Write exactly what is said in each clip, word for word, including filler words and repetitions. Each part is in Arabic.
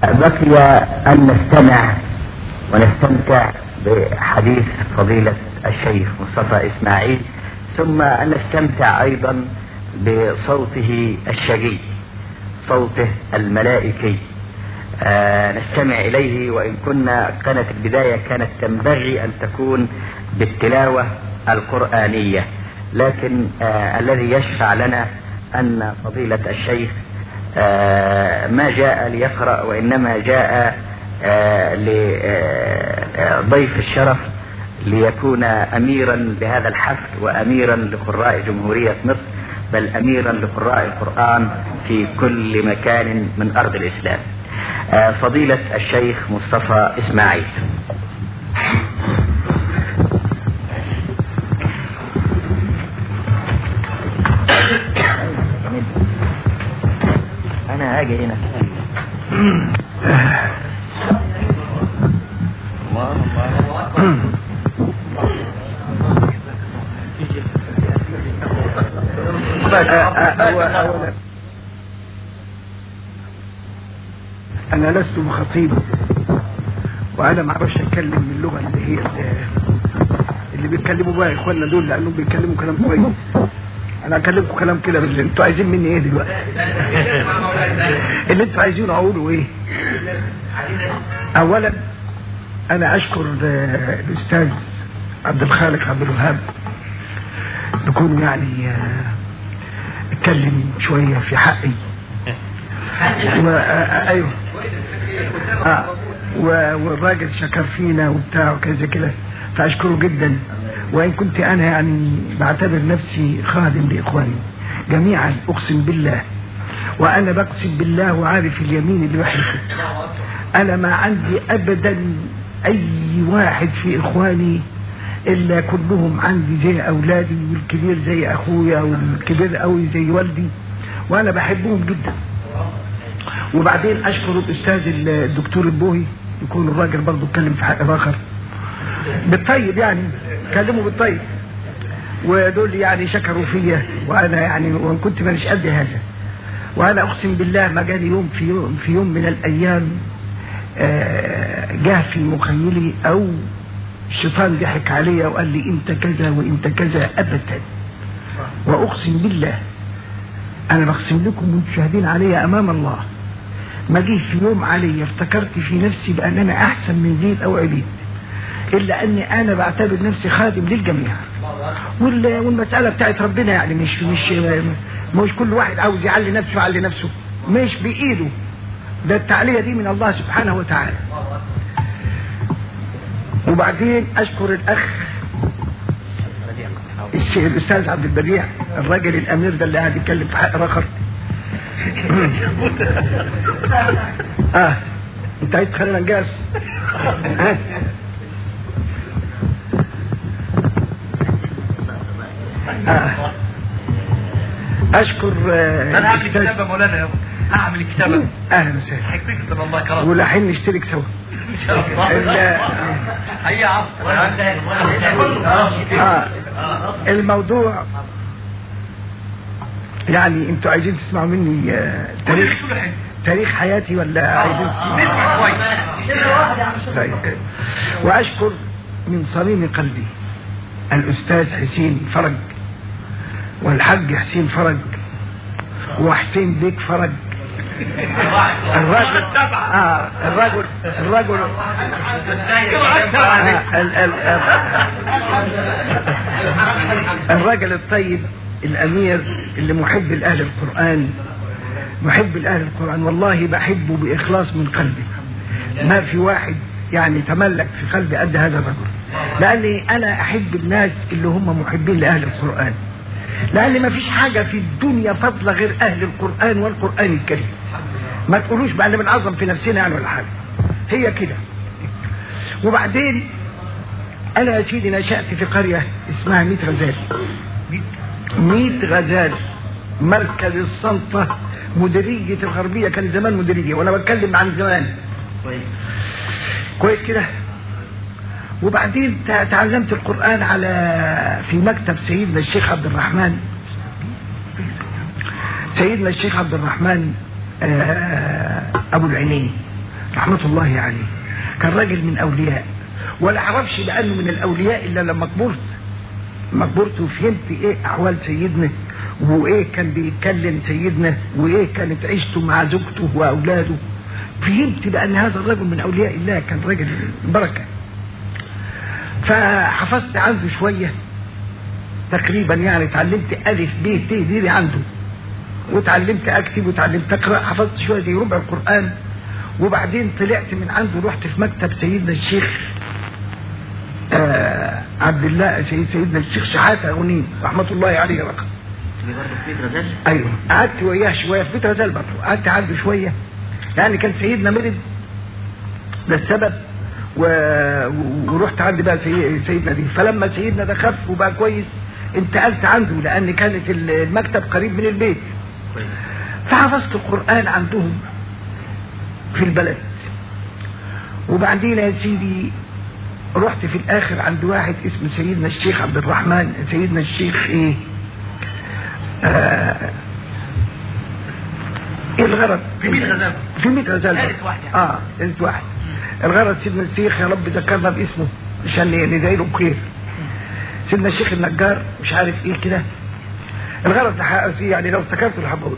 بقي أن نستمع ونستمتع بحديث فضيلة الشيخ مصطفى إسماعيل، ثم أن نستمتع أيضا بصوته الشجي، صوته الملائكي. آه نستمع إليه، وإن كنا كانت البداية كانت تنبغي أن تكون بالتلاوة القرآنية، لكن آه الذي يشفع لنا أن فضيلة الشيخ آه ما جاء ليقرأ، وإنما جاء آه لضيف الشرف ليكون أميرا لهذا الحفل وأميرا لقراء جمهورية مصر، بل أميرا لقراء القرآن في كل مكان من أرض الإسلام. آه فضيلة الشيخ مصطفى إسماعيل. أنا هاجي هنا. أنا لست بخطيب، وأنا ما اعرفش أتكلم باللغة اللي هي اللي بيتكلموا بقى إخواننا دول، لأنهم بيتكلموا كلام كويس. أنا أكلمكم كلام كده، بس أنتوا عايزين مني إيه دلوقتي؟ اللي أنتوا عايزينه أقوله إيه؟ أولا أنا أشكر الأستاذ عبد الخالق عبد الوهاب بكون يعني اتكلم شوية في حقي. و... ايوه آه. والراجل شكر فينا وبتاع وكذا كده، فاشكره جدا. وان كنت انا يعني بعتبر نفسي خادم لاخواني جميعا، اقسم بالله، وانا بقسم بالله وعارف اليمين اللي بحلفه. انا ما عندي ابدا اي واحد في اخواني الا كلهم عندي زي اولادي، والكبير زي اخويا والكبير قوي زي والدي، وانا بحبهم جدا. وبعدين اشكر الاستاذ الدكتور البوهي، يكون الراجل برضه اتكلم في حق اخر بالطيب، يعني كلموا بالطيب، ودول يعني شكروا فيا، وانا يعني وان كنت مانيش قد هذا. وانا اقسم بالله ما جاني يوم في يوم في يوم من الايام جاه في مخيلي او الشيطان ضحك عليا وقال لي انت كذا وانت كذا، ابدا. واقسم بالله انا بقسم لكم وانتم شاهدين عليا امام الله، ما جه في يوم علي افتكرت في نفسي بان انا احسن من زيد او عبيد، الا اني انا بعتبر نفسي خادم للجميع. والمساله بتاعت ربنا، يعني مش مش مش كل واحد عاوز يعلي نفسه يعلي نفسه، مش بايده، ده التعليه دي من الله سبحانه وتعالى. وبعدين اشكر الاخ الشيخ الاستاذ عبد البديع، الراجل الامير ده اللي قاعد يتكلم في حق اخر. اه انت عايز تخلينا نجاز؟ ها آه. اشكر آه انا هعمل كتابه مولانا يا هعمل الكتابه. اهلا وسهلا، حكيت الله كرم، ولاحين نشترك سوا ان شاء الله. هيا عفوا. اه الموضوع يعني انتوا عايزين تسمعوا مني آه تاريخ تاريخ حياتي ولا عايزين نسمع كويس؟ واشكر من صميم قلبي الاستاذ حسين فرج، والحاج حسين فرج، وحسين بيك فرج، الرجل اه الرجل الرجل الرجل الطيب الامير اللي محب الاهل القرآن، محب الاهل القرآن، والله بحبه باخلاص من قلبي. ما في واحد يعني تملك في قلبي قد هذا الرجل، لاني انا احب الناس اللي هم محبين لاهل القرآن، لان ما فيش حاجة في الدنيا فضل غير اهل القرآن والقرآن الكريم. ما تقولوش بقى اللي بنعظم في نفسنا يعني ولا حاجة، هي كده. وبعدين انا يا سيدي نشأت في قرية اسمها ميت غزال، ميت غزال مركز السلطة مديرية الغربية، كان زمان مديرية، وانا بتكلم عن زمان كويس كويس كده. وبعدين تعلمت القرآن على في مكتب سيدنا الشيخ عبد الرحمن، سيدنا الشيخ عبد الرحمن ابو العينين، رحمة الله عليه كان راجل من أولياء، ولا عرفش بأنه من الأولياء إلا لما كبرت لما كبرت وفهمت إيه أحوال سيدنا، وإيه كان بيتكلم سيدنا، وإيه كانت عيشته مع زوجته وأولاده. فهمت بأن هذا الرجل من أولياء الله، كان راجل بركة. فحفظت عنده شوية تقريبا، يعني اتعلمت ألف ب ت دي عنده، وتعلمت أكتب وتعلمت أقرأ. حفظت شوية زي ربع القرآن. وبعدين طلعت من عنده، رحت في مكتب سيدنا الشيخ آه عبد الله، سيدنا الشيخ شحاتة أغنين رحمة الله عليه رقم. ايوه قعدت وياه شويه في بيت غزال برضه، قعدت عنده شويه يعني كان سيدنا مرض ده السبب و... ورحت عند بقى سي... سيدنا دي. فلما سيدنا ده خف وبقى كويس انتقلت عنده، لان كانت المكتب قريب من البيت. فحفظت القرآن عندهم في البلد. وبعدين يا سيدي رحت في الاخر عند واحد اسمه سيدنا الشيخ عبد الرحمن، سيدنا الشيخ ايه آه ايه الغرض في ميت غزال في ميت غزال ثالث واحد يعني. اه ثالث واحد. الغرض سيدنا الشيخ يا رب ذكرنا باسمه عشان ندعي له بخير، سيدنا الشيخ النجار مش عارف ايه كده. الغرض يعني لو افتكرت اللي هقوله.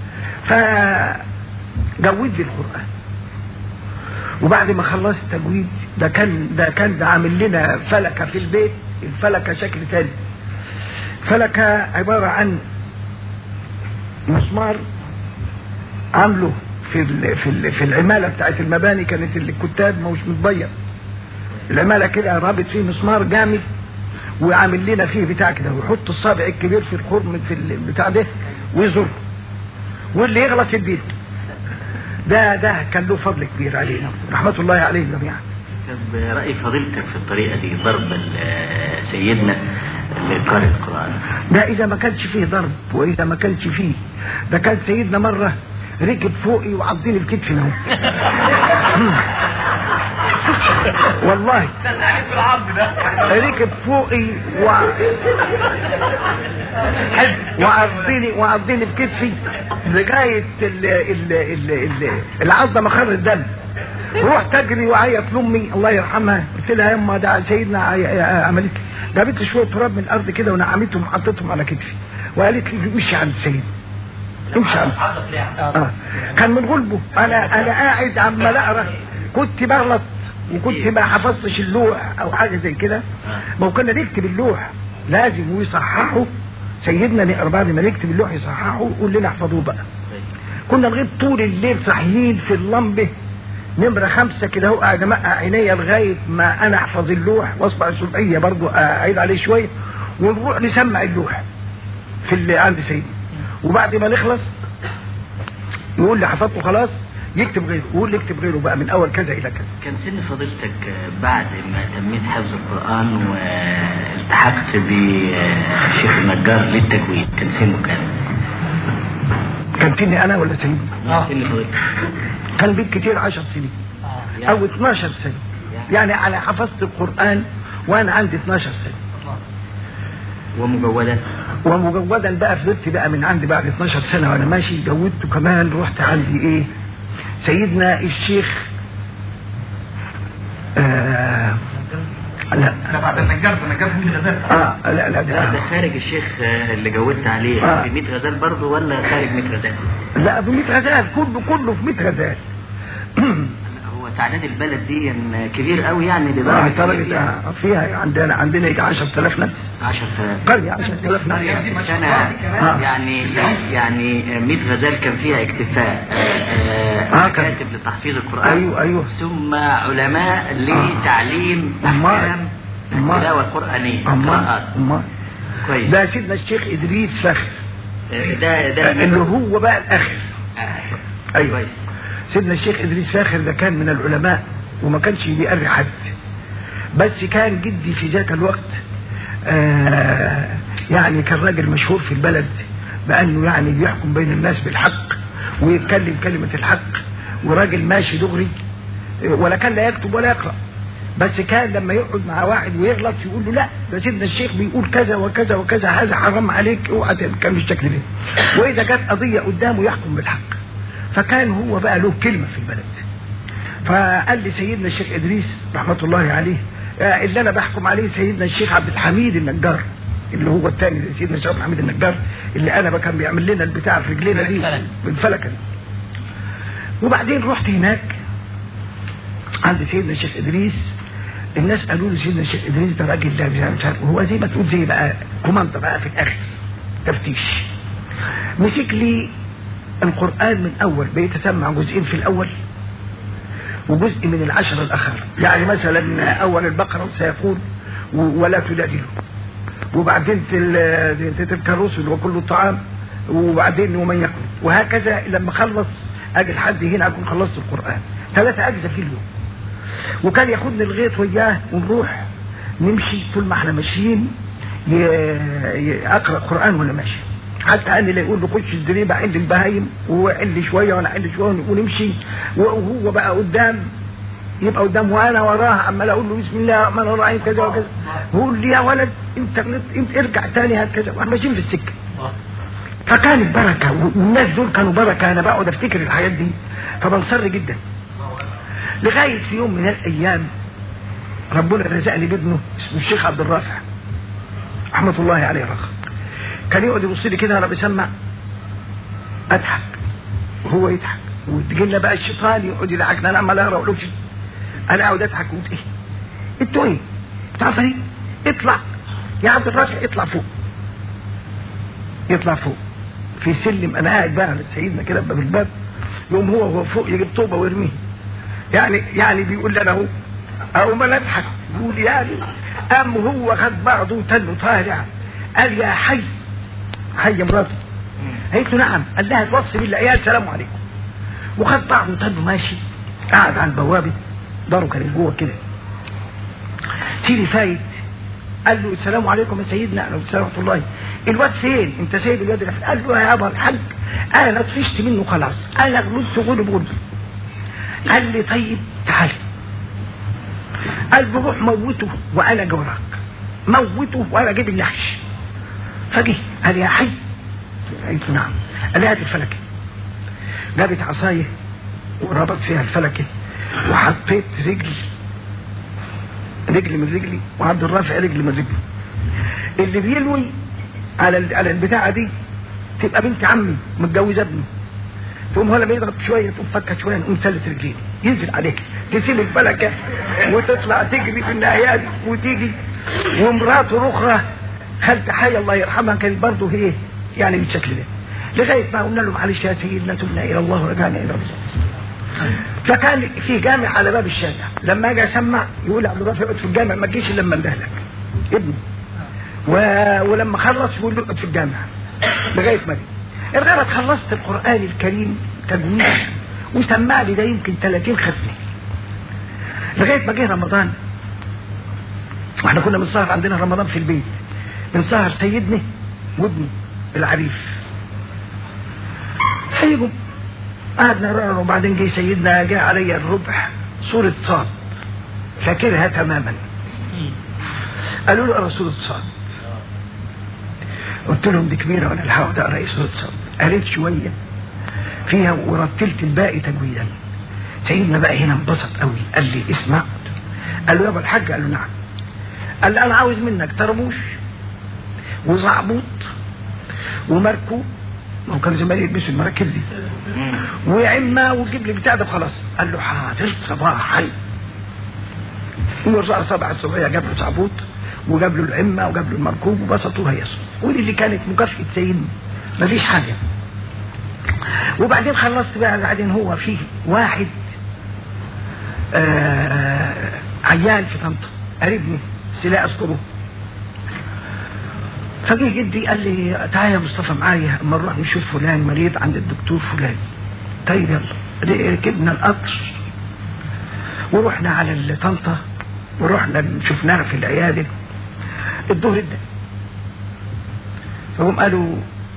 فجود لي القرآن، وبعد ما خلصت تجويد ده كان ده كان ده عامل لنا فلكه في البيت. الفلكه شكل ثاني، فلكه عباره عن مسمار عامله في ال في ال في العماله بتاعت المباني. كانت الكتاب مش متضيق، العماله كده رابط فيه مسمار جامد، وعامل لنا فيه بتاع كده، ويحط الصابع الكبير في الخرم في البتاع ده ويزر، واللي يغلط يديه. ده ده كان له فضل كبير علينا رحمه الله عليهم جميعا. طب رأي فضيلتك في الطريقة دي، ضرب سيدنا لقارئ القرآن ده إذا ما كانش فيه ضرب، وإذا ما كانش فيه ده كان سيدنا مرة ركب فوقي وعضيني بكتفي اهو والله ركب فوقي و... وعضيني وعضيني بكتفي لغاية ال... ال... ال... ال... العضة مخر الدم. روح تجري وعيط لامي الله يرحمها، قلت لها يما ده سيدنا عملت جابت لي شويه تراب من الارض كده ونعمتهم وحطيتهم على كتفي، وقالت لي امشي عند السيد امشي عند اه كان من غلبه. انا انا قاعد عمال اقرا، كنت بغلط وكنت ما حفظتش اللوح او حاجه زي كده. ما هو كنا نكتب اللوح لازم ويصححه سيدنا نقرا بعد ما نكتب اللوح يصححه ويقول لنا احفظوه بقى. كنا لغايه طول الليل صاحيين في اللمبه نمرة خمسة كده، هو قاعد امقع عينيا لغاية ما انا احفظ اللوح، واصبح الصبحية برضو اعيد عليه شوية، ونروح نسمع اللوح في اللي عند سيدنا. وبعد ما نخلص يقول لي حفظته خلاص، يكتب غيره، يقول لي اكتب غيره بقى من اول كذا الى كذا. كان سن فضيلتك بعد ما تميت حفظ القرآن والتحقت بالشيخ النجار للتجويد كان سنه كام؟ كان سني انا ولا سيدنا؟ اه سن فضيلتك كان بالكتير عشر سنين آه. او اتناشر سنة يعني. يعني على حفظت القرآن وانا عندي اتناشر سنة. ومجودا ومجودا بقى فضلت بقى من عندي بعد اتناشر سنة وانا ماشي جودته كمان. رحت عندي ايه سيدنا الشيخ آه لا لا بعد النجار النجار في ميت غزال اه لا لا ده, ده خارج الشيخ اللي جودت عليه آه. في ميت غزال برضه ولا خارج ميت غزال؟ لا في ميت غزال، كله كله في ميت غزال. هو تعداد البلد دي كبير قوي يعني لدرجه آه فيها, فيها عندنا عندنا يجي عشرة آلاف نفس. عشرة آلاف قرية عشرة آلاف نفس سنة آه. يعني يعني ميت غزال كان فيها اكتفاء آه كاتب لتحفيظ القرآن. ايوه ايوه ثم علماء لتعليم احكام التلاوة القرآنية قراءات. كويس. ده سيدنا الشيخ ادريس فخر ده ده اللي هو بقى الاخر. آه. ايوه كويس. سيدنا الشيخ ادريس فاخر ده كان من العلماء وما كانش بيقري حد، بس كان جدي في ذاك الوقت آه يعني كان راجل مشهور في البلد بانه يعني بيحكم بين الناس بالحق ويتكلم كلمة الحق، وراجل ماشي دغري ولا كان لا يكتب ولا يقرأ. بس كان لما يقعد مع واحد ويغلط يقول له لا ده سيدنا الشيخ بيقول كذا وكذا وكذا، هذا حرام عليك اوعى كان بالشكل ده. واذا جت قضية قدامه يحكم بالحق. فكان هو بقى له كلمة في البلد. فقال لي سيدنا الشيخ ادريس رحمه الله عليه اللي انا بحكم عليه سيدنا الشيخ عبد الحميد النجار اللي هو الثاني سيدنا الشيخ عبد الحميد النجار اللي انا كان بيعمل لنا البتاع في رجلينا دي بالفلكه. وبعدين رحت هناك عند سيدنا الشيخ ادريس. الناس قالوا لي سيدنا الشيخ ادريس ده راجل ده مش عارف هو زي ما تقول زي بقى كوماندا بقى في الاخر تفتيش. مسك لي القران من اول بيتسمع جزئين في الاول وجزء من العشر الاخر، يعني مثلا اول البقره سيقول ولا تجادلوا، وبعدين تلك الرسل وكل الطعام، وبعدين ومن يقول، وهكذا لما خلص اجي لحد هنا اكون خلصت القران. ثلاثه اجزاء في اليوم. وكان ياخدني الغيط وياه ونروح نمشي طول ما احنا ماشيين اقرا قران وانا ماشي، حتى اني لا يقول له خش الزريبه عند البهايم وهو عندي شويه وانا عندي شويه ونمشي، وهو بقى قدام يبقى قدام وانا وراه عمال اقول له بسم الله الرحمن الرحيم كذا وكذا، ويقول لي يا ولد انت غلطت انت ارجع تاني هكذا، واحنا ماشيين في السكه. فكانت بركه، والناس دول كانوا بركه. انا بقعد افتكر الحاجات دي فبنصر جدا. لغايه في يوم من الايام ربنا رزقني بابنه اسمه الشيخ عبد الرافع رحمه الله عليه رخ. كان يقعد يبص لي كده وانا بسمع اضحك وهو يضحك، وتجي لنا بقى الشيطان يقعد يضحكنا، انا عمال اقرا ولوش انا اقعد اضحك وقلت ايه انتوا ايه تعرف ايه اطلع يا عبد الرافع اطلع فوق. يطلع فوق في سلم، انا قاعد بقى على سيدنا كده باب الباب، يقوم هو هو فوق يجيب طوبه ويرميه، يعني يعني بيقول لي انا اهو اقوم انا اضحك، يقول يعني قام هو خد بعضه وتنه طالع قال يا حي حي مراته. قالت له نعم. قال لها توصي بالله يا السلام عليكم، وخد بعضه وتنه ماشي قاعد على البوابه، داره كان جوه كده. سيدي فايت قال له السلام عليكم يا سيدنا. قال له السلام ورحمه الله. الواد فين؟ انت سايب الواد اللي قال له يا ابا الحاج انا طفشت منه خلاص، انا غلطت غلب غلب. قال لي طيب تعال. قال له روح موته وانا جوراك، موته وانا اجيب النحش. فجه قال يا حي. قلت نعم. قال لي هات الفلكه. جابت عصايه وربط فيها الفلكه وحطيت رجل رجل من رجلي وعبد الرافع رجل من رجلي. اللي بيلوي على على البتاعه دي تبقى بنت عمي متجوزه ابني، تقوم هو لما يضرب شويه تقوم فكه شويه نقوم سلت رجليه ينزل عليك تسيب الفلكه وتطلع تجري في النهايات وتيجي. ومراته الاخرى خالته حي الله يرحمها كانت برضه هي يعني بالشكل ده، لغايه ما قلنا له معلش يا سيدنا تبنا الى الله ورجعنا الى الله. فكان في جامع على باب الشارع، لما اجي اسمع يقول عبد الرافع اقعد في الجامع ما تجيش الا لما اندهلك ابني، و... ولما خلص يقول له اقعد في الجامع لغايه ما جه. الغرض خلصت القران الكريم تجويد وسمع لي ده يمكن ثلاثين ختمه لغايه ما جه رمضان. واحنا كنا بنسهر عندنا رمضان في البيت، بنسهر سيدنا وابني العريف. فيجوا قعدنا نقرا، وبعدين جه سيدنا جاء علي الربع سوره صاد فاكرها تماما. قالوا له رسول صاد. قلت لهم دي كبيره وانا الحق ده اقرا سوره صاد. قريت شويه فيها ورتلت الباقي تجويدا. سيدنا بقى هنا انبسط قوي، قال لي اسمع. قال له يابا الحاج. قال له نعم. قال لي انا عاوز منك طربوش وزعبوط ومركوب، ما هو كان زمان يلبسوا المراكب دي، وعمه وجيب لي بتاع ده خلاص. قال له حاضر صباحا. ورجع صباح الصبحيه جاب له زعبوط وجاب له العمه وجاب له المركوب وبسطوها يسر، ودي اللي كانت مكافاه سيدنا مفيش حاجه. وبعدين خلصت بقى. بعدين هو فيه واحد آه عيان في طنطا قريبني سلا اذكره، فجه جدي قال لي تعالى يا مصطفى معايا اما نروح نشوف فلان مريض عند الدكتور فلان. طيب يلا. ركبنا القطر ورحنا على طنطا ورحنا شفناها في العياده الظهر ده. فهم قالوا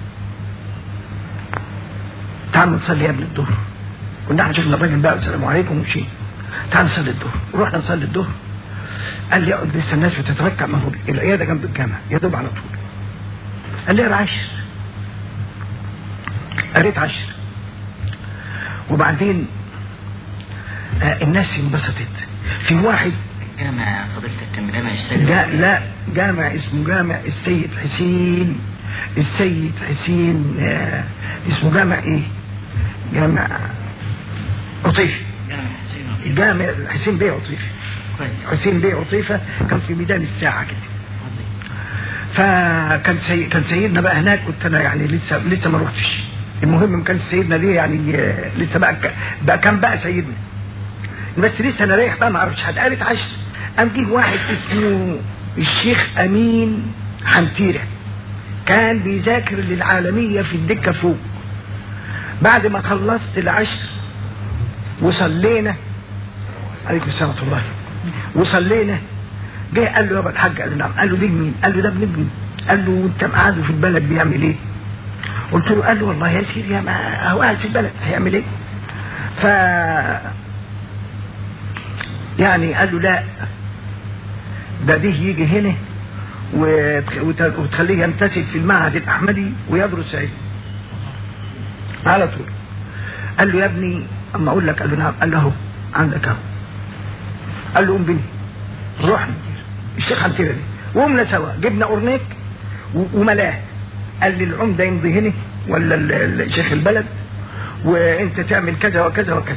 تعالوا نصلي قبل الظهر. كنا احنا شفنا الراجل بقى السلام عليكم ومشينا. تعالوا نصلي الظهر. ورحنا نصلي الظهر. قال لي اقعد لسه الناس بتتركع، ما هو العياده جنب الجامع يا دوب على طول. قال لي اقرا عشر. قريت عشر. وبعدين آه الناس انبسطت. في واحد جامع فضيلتك كان جامع السيد جا لا جامع اسمه جامع السيد حسين السيد حسين آه اسمه جامع ايه؟ جامع عطيفي. جامع حسين عطيفي. جامع حسين بيه عطيفي. حسين بيه عطيفة كان في ميدان الساعة كده. فكان سي... كان سيدنا بقى هناك، كنت انا يعني لسه لسه ما روحتش. المهم ما كانش سيدنا ليه يعني لسه بقى ك... بقى كان بقى سيدنا، بس لسه انا رايح بقى ما اعرفش حد. قالت عشر قام جه واحد اسمه الشيخ امين حنتيره، كان بيذاكر للعالمية في الدكة فوق. بعد ما خلصت العشر وصلينا عليكم السلام ورحمة الله وصلينا، جه قال له يابا الحاج. قال له نعم. قال له دي مين؟ قال له ده ابن ابني. قال له انت قاعد في البلد بيعمل ايه؟ قلت له. قال له والله يا سيدي يا ما هو قاعد في البلد هيعمل ايه؟ ف يعني قال له لا ده ده يجي هنا وتخليه ينتسب في المعهد الأحمدي ويدرس علم على طول. قال له يا ابني اما اقول لك. قال له نعم. قال له اهو عندك اهو. قال له قوم بني روح الشيخ حنتيره دي، وقمنا سوا جبنا اورنيك وملاه. قال لي العمده يمضي هنا ولا شيخ البلد، وانت تعمل كذا وكذا وكذا.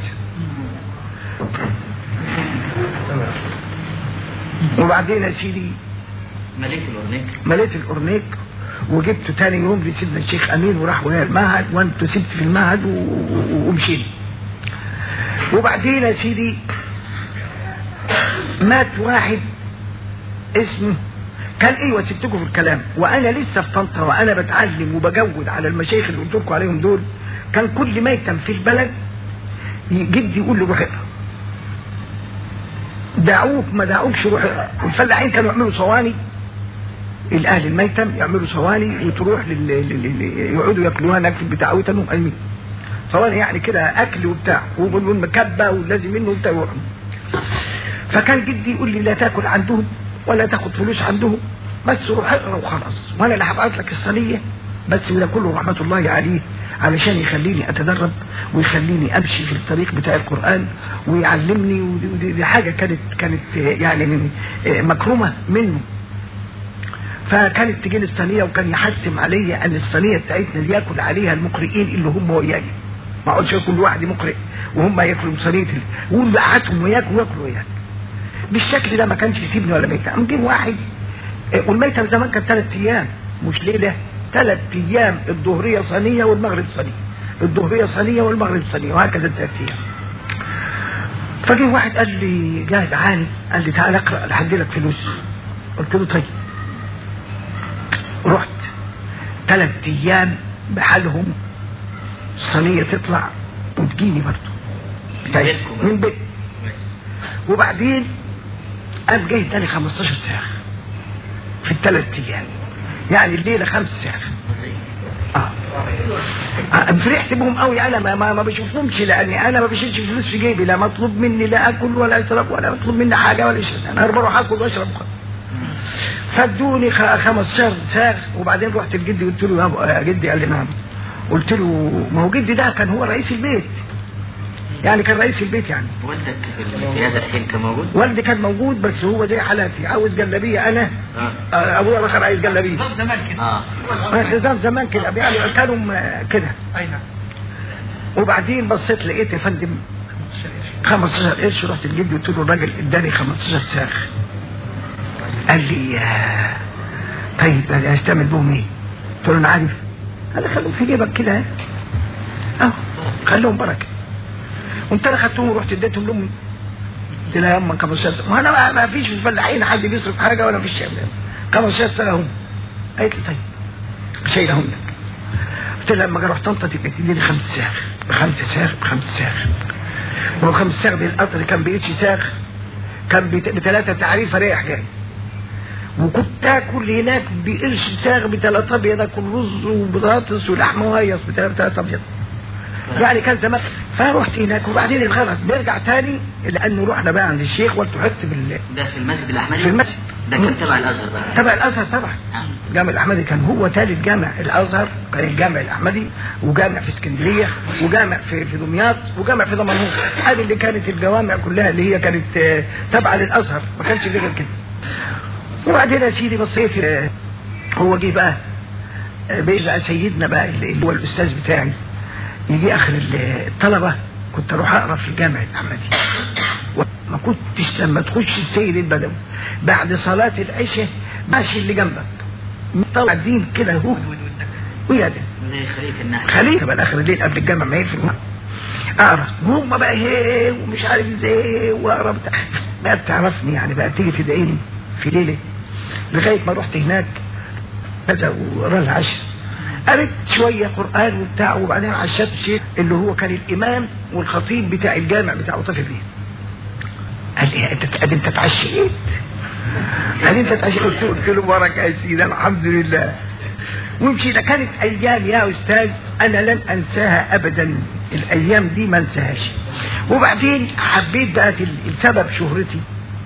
وبعدين يا سيدي مليت الاورنيك مليت الاورنيك وجبته تاني يوم لسيدنا الشيخ امين، وراح ويا المعهد وانتوا سبت في المعهد ومشينا. وبعدين يا سيدي مات واحد اسمه كان ايوه سبتكم في الكلام، وانا لسه في طنطا وانا بتعلم وبجود على المشايخ اللي قلت لكم عليهم دول. كان كل ما يتم في البلد جدي يقول له روح اقرا، دعوك ما دعوكش روح اقرا. والفلاحين كانوا يعملوا صواني، الاهل الميتم يعملوا صواني وتروح لل... لل... يقعدوا ياكلوها هناك في البتاع ويتنوا قايمين صواني يعني كده اكل وبتاع والمكبه ولازم منه وبتاع يروحوا. فكان جدي يقول لي لا تاكل عندهم ولا تاخد فلوس عندهم، بس روح اقرا وخلاص، وانا اللي هبعت لك الصينيه بس. وده كله رحمه الله عليه علشان يخليني اتدرب ويخليني امشي في الطريق بتاع القران ويعلمني. ودي دي حاجه كانت كانت يعني من مكرمه منه. فكانت تجيني الصينيه وكان يحتم عليا ان الصينيه بتاعتنا اللي ياكل عليها المقرئين اللي هم وياي، ما اقعدش ياكل لوحدي مقرئ وهم ياكلوا صينيه، ويقول قعدتهم وياك وياكلوا وياك بالشكل ده. ما كانش يسيبني ولا ميتة. قام جه واحد، والميتة زمان كانت ثلاث ايام مش ليله، ثلاث ايام، الظهريه صينيه والمغرب صينيه، الظهريه صينيه والمغرب صينيه، وهكذا ثلاث ايام. فجه واحد قال لي جاي تعالي، قال لي تعالى اقرا لحد لك فلوس. قلت له طيب. رحت ثلاث ايام بحالهم، الصينيه تطلع وتجيني برضه من بيت. وبعدين قام جاي تاني خمستاشر ساعه في الثلاث ايام، يعني الليله خمس ساعات. اه فرحت بهم قوي. انا ما, ما, ما بشوفهمش، لاني انا ما بشيلش فلوس في جيبي، لا مطلوب مني لا اكل ولا اشرب ولا مطلوب مني حاجه ولا شيء، انا بروح اكل واشرب. فادوني خمستاشر ساعه. وبعدين رحت لجدي قلت له يا جدي. قال لي نعم. قلت له ما هو جدي ده كان هو رئيس البيت، يعني كان رئيس البيت. يعني والدك في هذا الحين كان موجود؟ والدي كان موجود، بس هو زي حالاتي عاوز جلابيه. انا آه. ابويا بخر عايز جلابيه. نظام زمان كده. اه نظام زمان كده، يعني كانوا كده. اي نعم. وبعدين بصيت لقيت يا فندم خمستاشر قرش. رحت لجدي قلت له الراجل اداني خمستاشر ساخ. قال لي آه. طيب هستعمل بهم ايه؟ قلت له انا عارف. قال لي خليهم في جيبك كده اهو، خليهم بركه. قمت انا خدتهم ورحت اديتهم لامي. قلت لها يما خمستاشر ساعه، وانا ما فيش في الفلاحين حد بيصرف حاجه ولا في الشام، خمستاشر ساعه هم. قالت لي طيب شايلهم لك. قلت لها لما اجي اروح طنطا تبقى تديني خمس ساخ بخمسه ساخ بخمس ساخ. هو خمس ساخ دي القطر كان بيتش ساخ، كان بثلاثه تعريفه رايح جاي. وكنت اكل هناك بقرش ساغ بثلاثه ابيض، اكل رز وبطاطس ولحمه وهيص بثلاثه ابيض. يعني كان زمان. فروحت هناك وبعدين الغرض بيرجع تاني لانه رحنا بقى عند الشيخ والتحقت بال ده في المسجد الاحمدي. في المسجد ده كان تبع الازهر بقى. تبع الازهر طبعا. الجامع الاحمدي كان هو ثالث جامع. الازهر كان الجامع الاحمدي وجامع في اسكندريه وجامع في في دمياط وجامع في دمنهور. هذه اللي كانت الجوامع كلها اللي هي كانت تابعه للازهر، ما كانش غير كده. وبعدين يا سيدي بصيت هو جه بقى بقى سيدنا بقى اللي هو الاستاذ بتاعي يجي اخر الطلبه كنت اروح اقرا في الجامع الاحمدي. ما كنتش لما تخش السيد البدوي بعد صلاه العشاء ماشي اللي جنبك طلع الدين كده هو ويا ده خليفه النحل خليفه بقى اخر الليل قبل الجامع ما يقفل اقرا هم بقى هي ومش عارف ازاي واقرا بتاع بقى بتعرفني يعني بقى تيجي تدعيني في ليله لغايه ما رحت هناك كذا وقرا العشر قريت شويه قران وبتاع وبعدين عشت الشيخ اللي هو كان الامام والخطيب بتاع الجامع بتاع وطفي بيه. قال لي انت انت اتعشيت؟ قال انت اتعشيت؟ قلت له بركه يا سيدي الحمد لله. ومشينا. كانت ايام يا استاذ انا لن انساها ابدا، الايام دي ما انساهاش. وبعدين حبيت بقى السبب شهرتي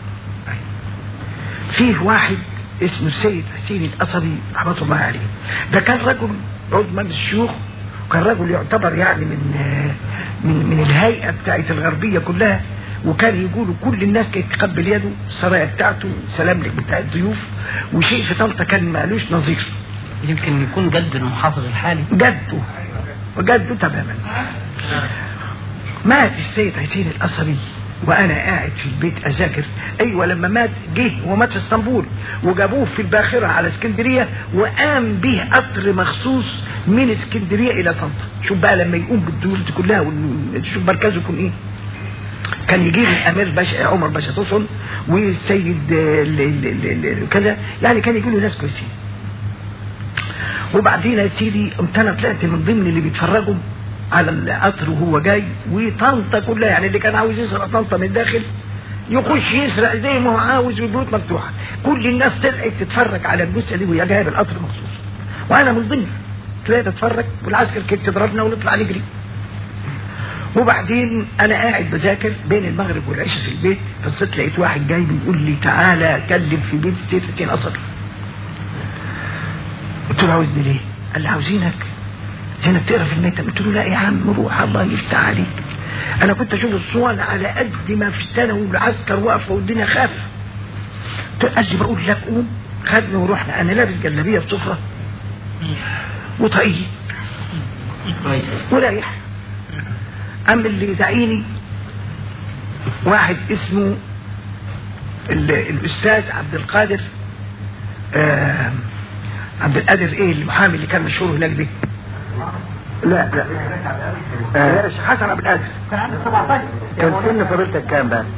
فيه واحد اسمه السيد حسين القصبي رحمه الله عليه. ده كان رجل عضو مجلس الشيوخ وكان رجل يعتبر يعني من من من الهيئه بتاعت الغربيه كلها، وكان يقولوا كل الناس كانت تقبل يده السرايا بتاعته سلام لك بتاع الضيوف، وشيء في طنطا كان مالوش نظير. يمكن يكون جد المحافظ الحالي. جده وجده تماما. مات السيد حسين القصبي وانا قاعد في البيت اذاكر. ايوه لما مات جه ومات في اسطنبول وجابوه في الباخره على اسكندريه وقام به قطر مخصوص من اسكندريه الى طنطا. شوف بقى لما يقوم بالضيوف دي كلها شوف مركزه يكون ايه. كان يجيب الامير باشا عمر باشا توصل والسيد كذا، يعني كان يجي له ناس كويسين. وبعدين يا سيدي قمت انا طلعت من ضمن اللي بيتفرجوا على القطر وهو جاي وطنطا كلها، يعني اللي كان عاوز يسرق طنطا من الداخل يخش يسرق زي ما هو عاوز والبيوت مفتوحه. كل الناس طلعت تتفرج على الجثه دي وهي جايه بالقطر مخصوص، وانا من ضمن طلعت اتفرج والعسكر كانت تضربنا ونطلع نجري. وبعدين انا قاعد بذاكر بين المغرب والعشاء في البيت، فصرت لقيت واحد جاي بيقول لي تعالى كلم في بيت السيد حسين قصبي. قلت له عاوزني ليه؟ قال لي عاوزينك زينك تقرا في الميتم. قلت له لا يا عم روح الله يفتح عليك. انا كنت اشوف الصوان على قد ما في السنه والعسكر واقفه والدنيا خاف. قال لي بقول لك قوم. خدني ورحنا. انا لابس جلابيه بصفره وطاقيه ورايح. أم اللي دعيني واحد اسمه الأستاذ عبد القادر آه عبد القادر ايه المحامي اللي كان مشهور هناك دي. لا لا آه حسن عبد القادر. كان عنده سبعتاشر. كان سن فضيلتك كام بقى؟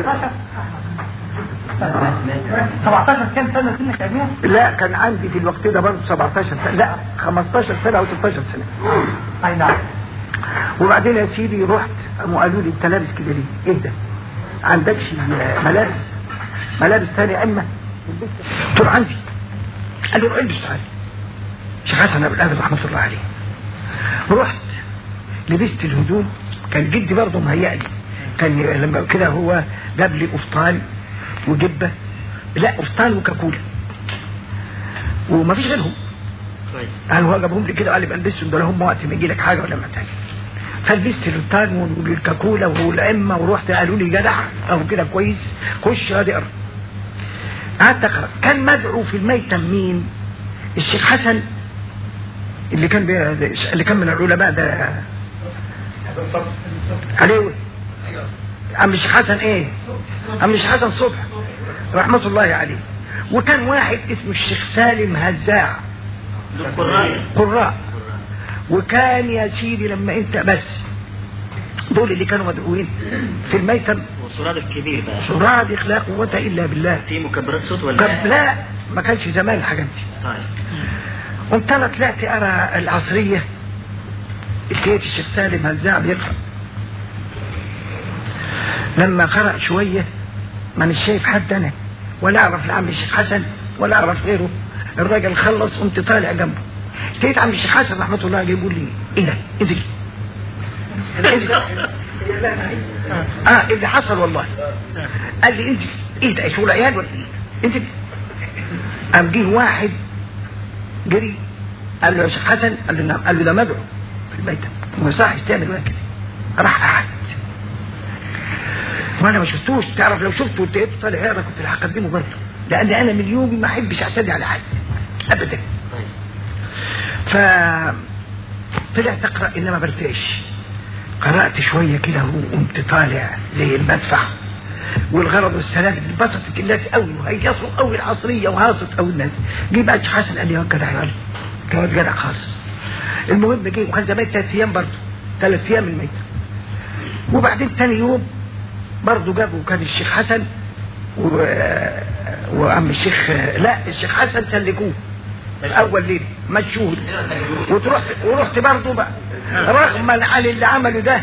سبعتاشر كام سنة سنك يا أمير؟ لا كان عندي في الوقت ده برضه سبعتاشر سنة، لا خمستاشر سنة أو ستاشر سنة. أي نعم. وبعدين يا سيدي رحت قاموا قالوا لي انت لابس كده ليه؟ ايه ده؟ عندكش ملابس؟ ملابس ثانيه اما؟ قلت له عندي. قال له البس تعالى. شيخ حسن ابو القادر رحمه الله عليه. رحت لبست الهدوم. كان جدي برضه مهيأ لي. كان لما كده هو جاب لي قفطان وجبه، لا قفطان وكاكولا وما فيش غيرهم. قال هو جابهم لي كده وقال لي بلبسهم دول هم وقت ما يجي لك حاجه ولا ما تاجي. فلبست القفطان والكاكولا والأئمة ورحت قالوا لي جدع اهو كده كويس خش هادي اقرا. قعدت اقرا. كان مدعو في الميتم مين؟ الشيخ حسن اللي كان اللي كان من العلماء ده عليه. عم الشيخ حسن ايه؟ عم الشيخ حسن صبح رحمه الله عليه. وكان واحد اسمه الشيخ سالم هزاع قراء. وكان يا سيدي لما انت بس دول اللي كانوا مدعوين في الميتم. وصرادق كبير بقى. صرادق لا قوة الا بالله. في مكبرات صوت ولا لا؟ ما كانش زمان الحاجات دي. طيب. قمت انا طلعت ارى العصرية لقيت الشيخ سالم هزاع بيقرأ. لما قرأ شوية ما مش شايف حد انا ولا اعرف لعم الشيخ حسن ولا اعرف غيره. الراجل خلص قمت طالع جنبه. لقيت عم الشيخ حسن رحمه الله عليه بيقول لي ايه ده؟ انزل. اه اللي حصل والله. قال لي انزل. ايه ده شغل عيال ولا ايه؟ انزل. قام جه واحد جري قال له يا شيخ حسن، قال له نعم، قال له ده مدعو في الميتم وما يصحش تعمل ولا كده. راح قعد وانا ما شفتوش. تعرف لو شفته وانت ايه طالع هنا كنت هقدمه برضه، لان انا من يومي ما احبش اعتدي على حد ابدا. ف طلعت اقرا انما برتاش. قرات شويه كده وقمت طالع زي المدفع، والغرض والسلام انبسطت الناس قوي وهيصوا قوي العصريه وهاصت قوي الناس. جه بقى الشيخ حسن قال لي يا جدع يا كان جدع خالص. المهم جه وكان زمان ثلاث ايام برضه، ثلاث ايام الميت. وبعدين ثاني يوم برضه جابوا كان الشيخ حسن و... وعم الشيخ لا الشيخ حسن سلكوه اول ليله مشهور. وتروح ورحت برضه بقى رغما عن اللي عمله ده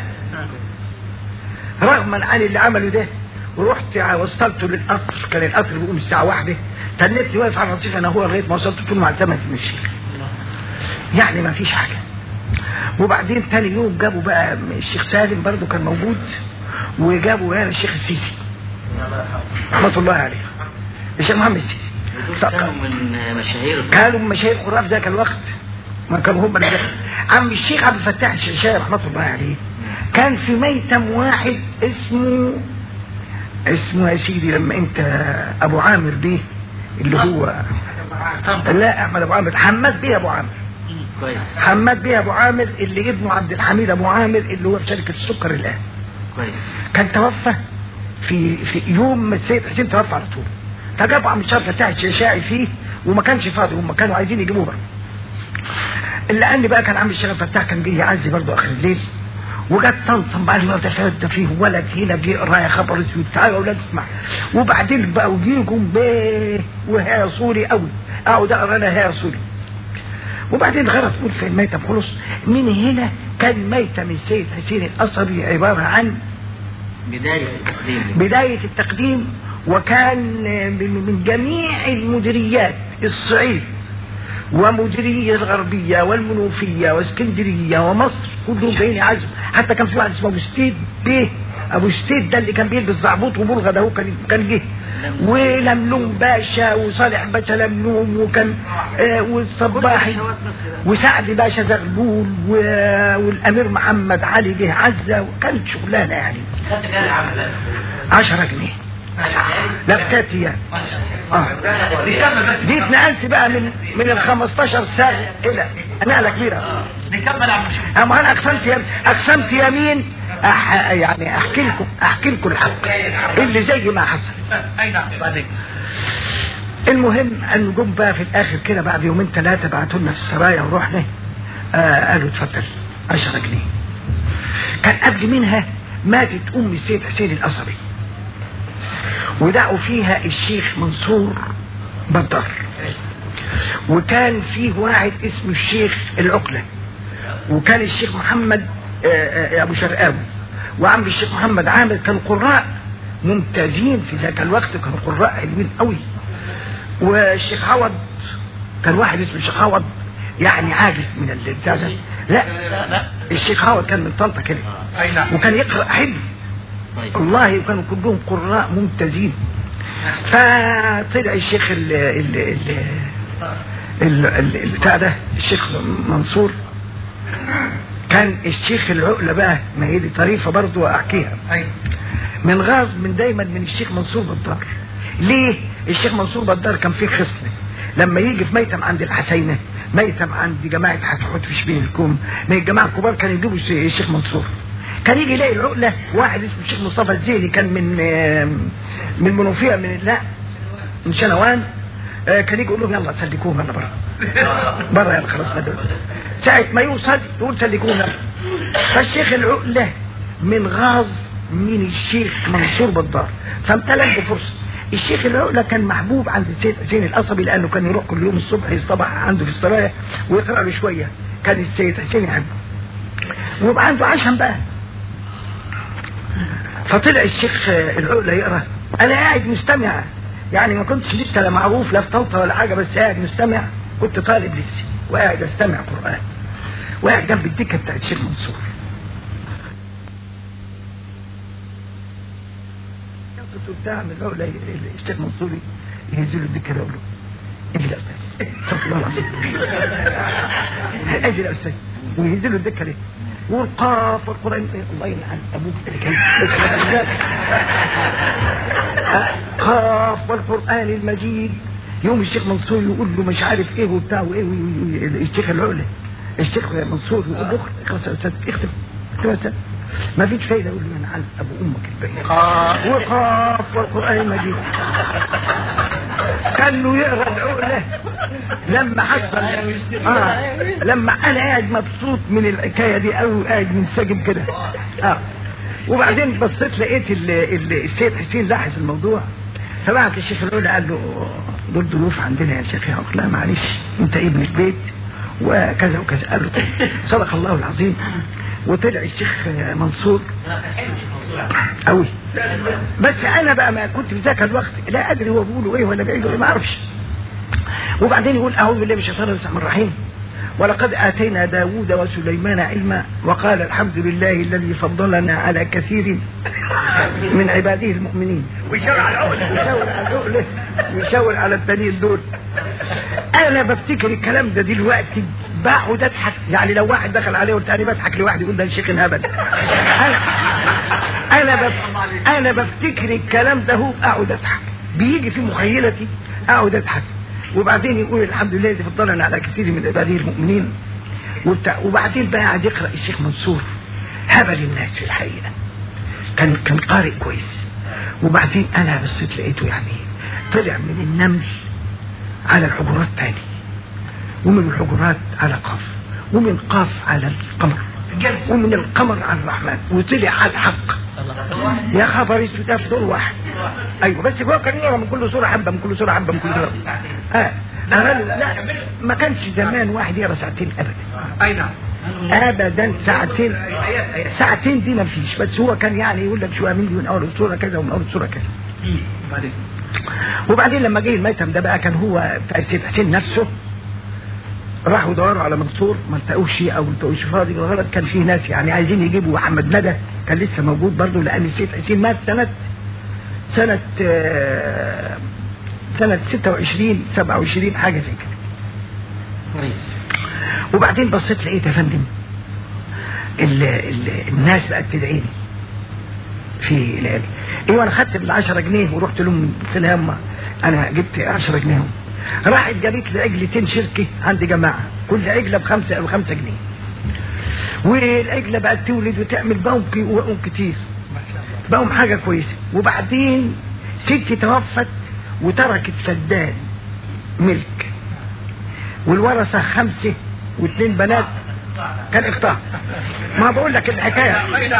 رغما عن اللي عمله ده ورحت وصلته للقطر. كان القطر بيقوم الساعه واحدة. تنيت واقف على الرصيف انا هو لغايه ما وصلت طول مع الزمن في الشيخ، يعني ما فيش حاجه. وبعدين ثاني يوم جابوا بقى الشيخ سالم برضه كان موجود، وجابوا هنا الشيخ السيسي رحمه الله عليه، الشيخ محمد السيسي. كانوا من مشاهير كانوا من مشاهير القراء في ذاك الوقت، ما كانوا هم اللي عم الشيخ عبد الفتاح الشيشاي رحمه الله عليه كان في ميتم واحد اسمه اسمه يا سيدي لما انت ابو عامر بيه اللي هو لا احمد ابو عامر، حماد بيه ابو عامر. كويس. حماد بيه ابو عامر اللي ابنه عبد الحميد ابو عامر اللي هو في شركه السكر الان. كويس. كان توفى في في يوم ما السيد حسين توفى على طول، فجابوا عم الشيخ فتاح الشيشاعي فيه وما كانش فاضي، هم كانوا عايزين يجيبوه بقى. اللي قال لي بقى كان عم الشيخ فتاح كان جاي يعزي برضه اخر الليل، وجت طنطن بقى لي ده فيه ولد هنا بيقرا يا خبر اسود تعالوا يا اولاد اسمع. وبعدين بقى وجيكم بيه وهي صوري قوي اقعد اقرا انا هي صوري. وبعدين غرض تقول في الميتم خلص. من هنا كان ميتم السيد حسين القصبي عباره عن بدايه التقديم بدايه التقديم وكان من جميع المديريات الصعيد ومديرية الغربية والمنوفية واسكندرية ومصر كلهم جايين يعزوا. حتى كان في واحد اسمه ابو ستيد بيه، ابو ستيد ده اللي كان بيلبس زعبوط وبرغة ده هو كان كان جه، ولملوم باشا وصالح باشا لملوم وكان آه والصباحي وسعد باشا زغلول والامير محمد علي جه عزة، وكانت شغلانة يعني. عشرة جنيه لفتاتي اه دي اتنقلت بقى من من ال خمستاشر سنه الى نقله كبيره. نكمل عم نشوف. اما انا اقسمت يمين اقسمت يمين أح... يعني احكي لكم احكي لكم الحق اللي زي ما حصل. اي نعم. بعدين المهم ان جم بقى في الاخر كده بعد يومين ثلاثه بعتوا لنا في السرايا ورحنا. آه قالوا اتفضل عشرة جنيه. كان قبل منها ماتت ام السيد حسين القصبي ودعوا فيها الشيخ منصور بدار، وكان فيه واحد اسمه الشيخ العقلة، وكان الشيخ محمد ابو شرقاوي وعم الشيخ محمد عامر. كانوا قراء ممتازين في ذاك الوقت، كانوا قراء حلوين قوي. والشيخ عوض كان واحد اسمه الشيخ عوض يعني عاجز من البتاع ده. لا الشيخ عوض كان من طنطا كده وكان يقرأ حلو والله، وكانوا كلهم قراء ممتازين. فطلع الشيخ ال ال ال ال بتاع ده الشيخ منصور. كان الشيخ العقلة بقى ما هي دي طريفة برضو احكيها من غاز من دايما من الشيخ منصور بدار. ليه الشيخ منصور بدار كان فيه خصلة لما يجي في ميتم عند الحسينة، ميتم عند جماعة حتحوت في شبين الكوم من الجماعة الكبار، كانوا يجيبوا الشيخ منصور. كان يجي يلاقي العقلة واحد اسمه الشيخ مصطفى الزيني كان من من منوفية من لا من شنوان. كان يجي يقول لهم يلا سلكوهم انا بره بره يلا خلاص بدل. ساعة ما يوصل يقول سلكوهم. فالشيخ العقلة من غاز من الشيخ منصور بدار فامتلك بفرصة. الشيخ العقلة كان محبوب عند السيد حسين القصبي لانه كان يروح كل يوم الصبح يصطبح عنده في السرايا ويقرأ له شوية. كان السيد حسين يحبه ويبقى عنده عشم بقى. فطلع الشيخ العقلة يقرأ، انا قاعد مستمع يعني ما كنتش لسه لا معروف لا في طنطا ولا حاجة، بس قاعد مستمع. كنت طالب لسه وقاعد استمع قرآن وقاعد جنب الدكة بتاعت الشيخ منصور. كنت بتاع من العقله الشيخ منصوري ينزلوا الدكه يقول له اجي يا استاذ استغفر الله العظيم اجي يا استاذ وينزلوا الدكه ليه والقاف والقران الله يلعن ابوك اللي كان قاف والقران المجيد. يوم الشيخ منصور يقول له مش عارف ايه وبتاع وايه الشيخ العقله الشيخ منصور يقول له اخلص يا استاذ اختم اختم ما فيش فايده. يقول له انا عن ابو امك البين وقاف والقران المجيد. كان له يقرا العقله لما حصل آه. لما انا قاعد مبسوط من الحكايه دي او قاعد منسجم كده اه وبعدين بصيت لقيت السيد حسين لاحظ الموضوع فبعت الشيخ العقله قال له دول ضيوف عندنا يا شيخ. يا لا معلش انت ابن البيت وكذا وكذا. قال له صدق الله العظيم. وطلع الشيخ منصور قوي بس انا بقى ما كنت في ذاك الوقت لا ادري هو بيقولوا ايه ولا بيقولوا ايه ما اعرفش. وبعدين يقول اعوذ بالله من الشيطان الرجيم ولقد اتينا داوود وسليمان علما وقال الحمد لله الذي فضلنا على كثير من عباده المؤمنين. ويشاور على العقله ويشاور على العقله ويشاور على التانيين دول. انا بفتكر الكلام ده دلوقتي بقعد اضحك يعني لو واحد دخل عليه والتاني بضحك لواحد يقول ده الشيخ انهبل. انا انا بف... انا بفتكر الكلام ده هو اقعد اضحك بيجي في مخيلتي اقعد اضحك. وبعدين يقول الحمد لله الذي فضلنا على كثير من عباده المؤمنين وبتاع. وبعدين بقى قاعد يقرا الشيخ منصور هبل الناس في الحقيقه كان كان قارئ كويس. وبعدين انا بصيت لقيته يعني طلع من النمل على الحجرات تاني ومن الحجرات على قاف ومن قاف على القمر ومن القمر على الرحمن وطلع على الحق. يا خبر اسود ده في دور واحد. ايوه بس هو كان يقرا من كل سوره حبه من كل سوره حبه من كل سوره اه لا ما كانش زمان واحد يقرا ساعتين ابدا. اي نعم ابدا ساعتين ساعتين دي ما فيش. بس هو كان يعني يقول لك شويه من اول السوره كذا ومن اول السوره كذا. وبعدين وبعدين لما جه الميتم ده بقى كان هو سيد حسين نفسه راحوا دوروا على منصور ما التقوش او ما التقوش فاضي غلط. كان في ناس يعني عايزين يجيبوا محمد ندى كان لسه موجود برضه لان السيد حسين مات سنه سنه آه سنه ستة وعشرين سبعة وعشرين حاجه زي كده. وبعدين بصيت لقيت يا فندم ال ال الناس بقت تدعيني في ليالي ايوه انا خدت بالعشرة جنيه ورحت لهم قلت لهم انا جبت عشرة جنيه. راحت جابت لي عجلتين شركه عند جماعه كل عجله بخمسه او خمسه جنيه والعجله بقت تولد وتعمل بقوم وقوم كتير بقوم حاجه كويسه. وبعدين ستي توفت وتركت فدان ملك والورثه خمسه واثنين بنات كان اختار ما بقول لك الحكايه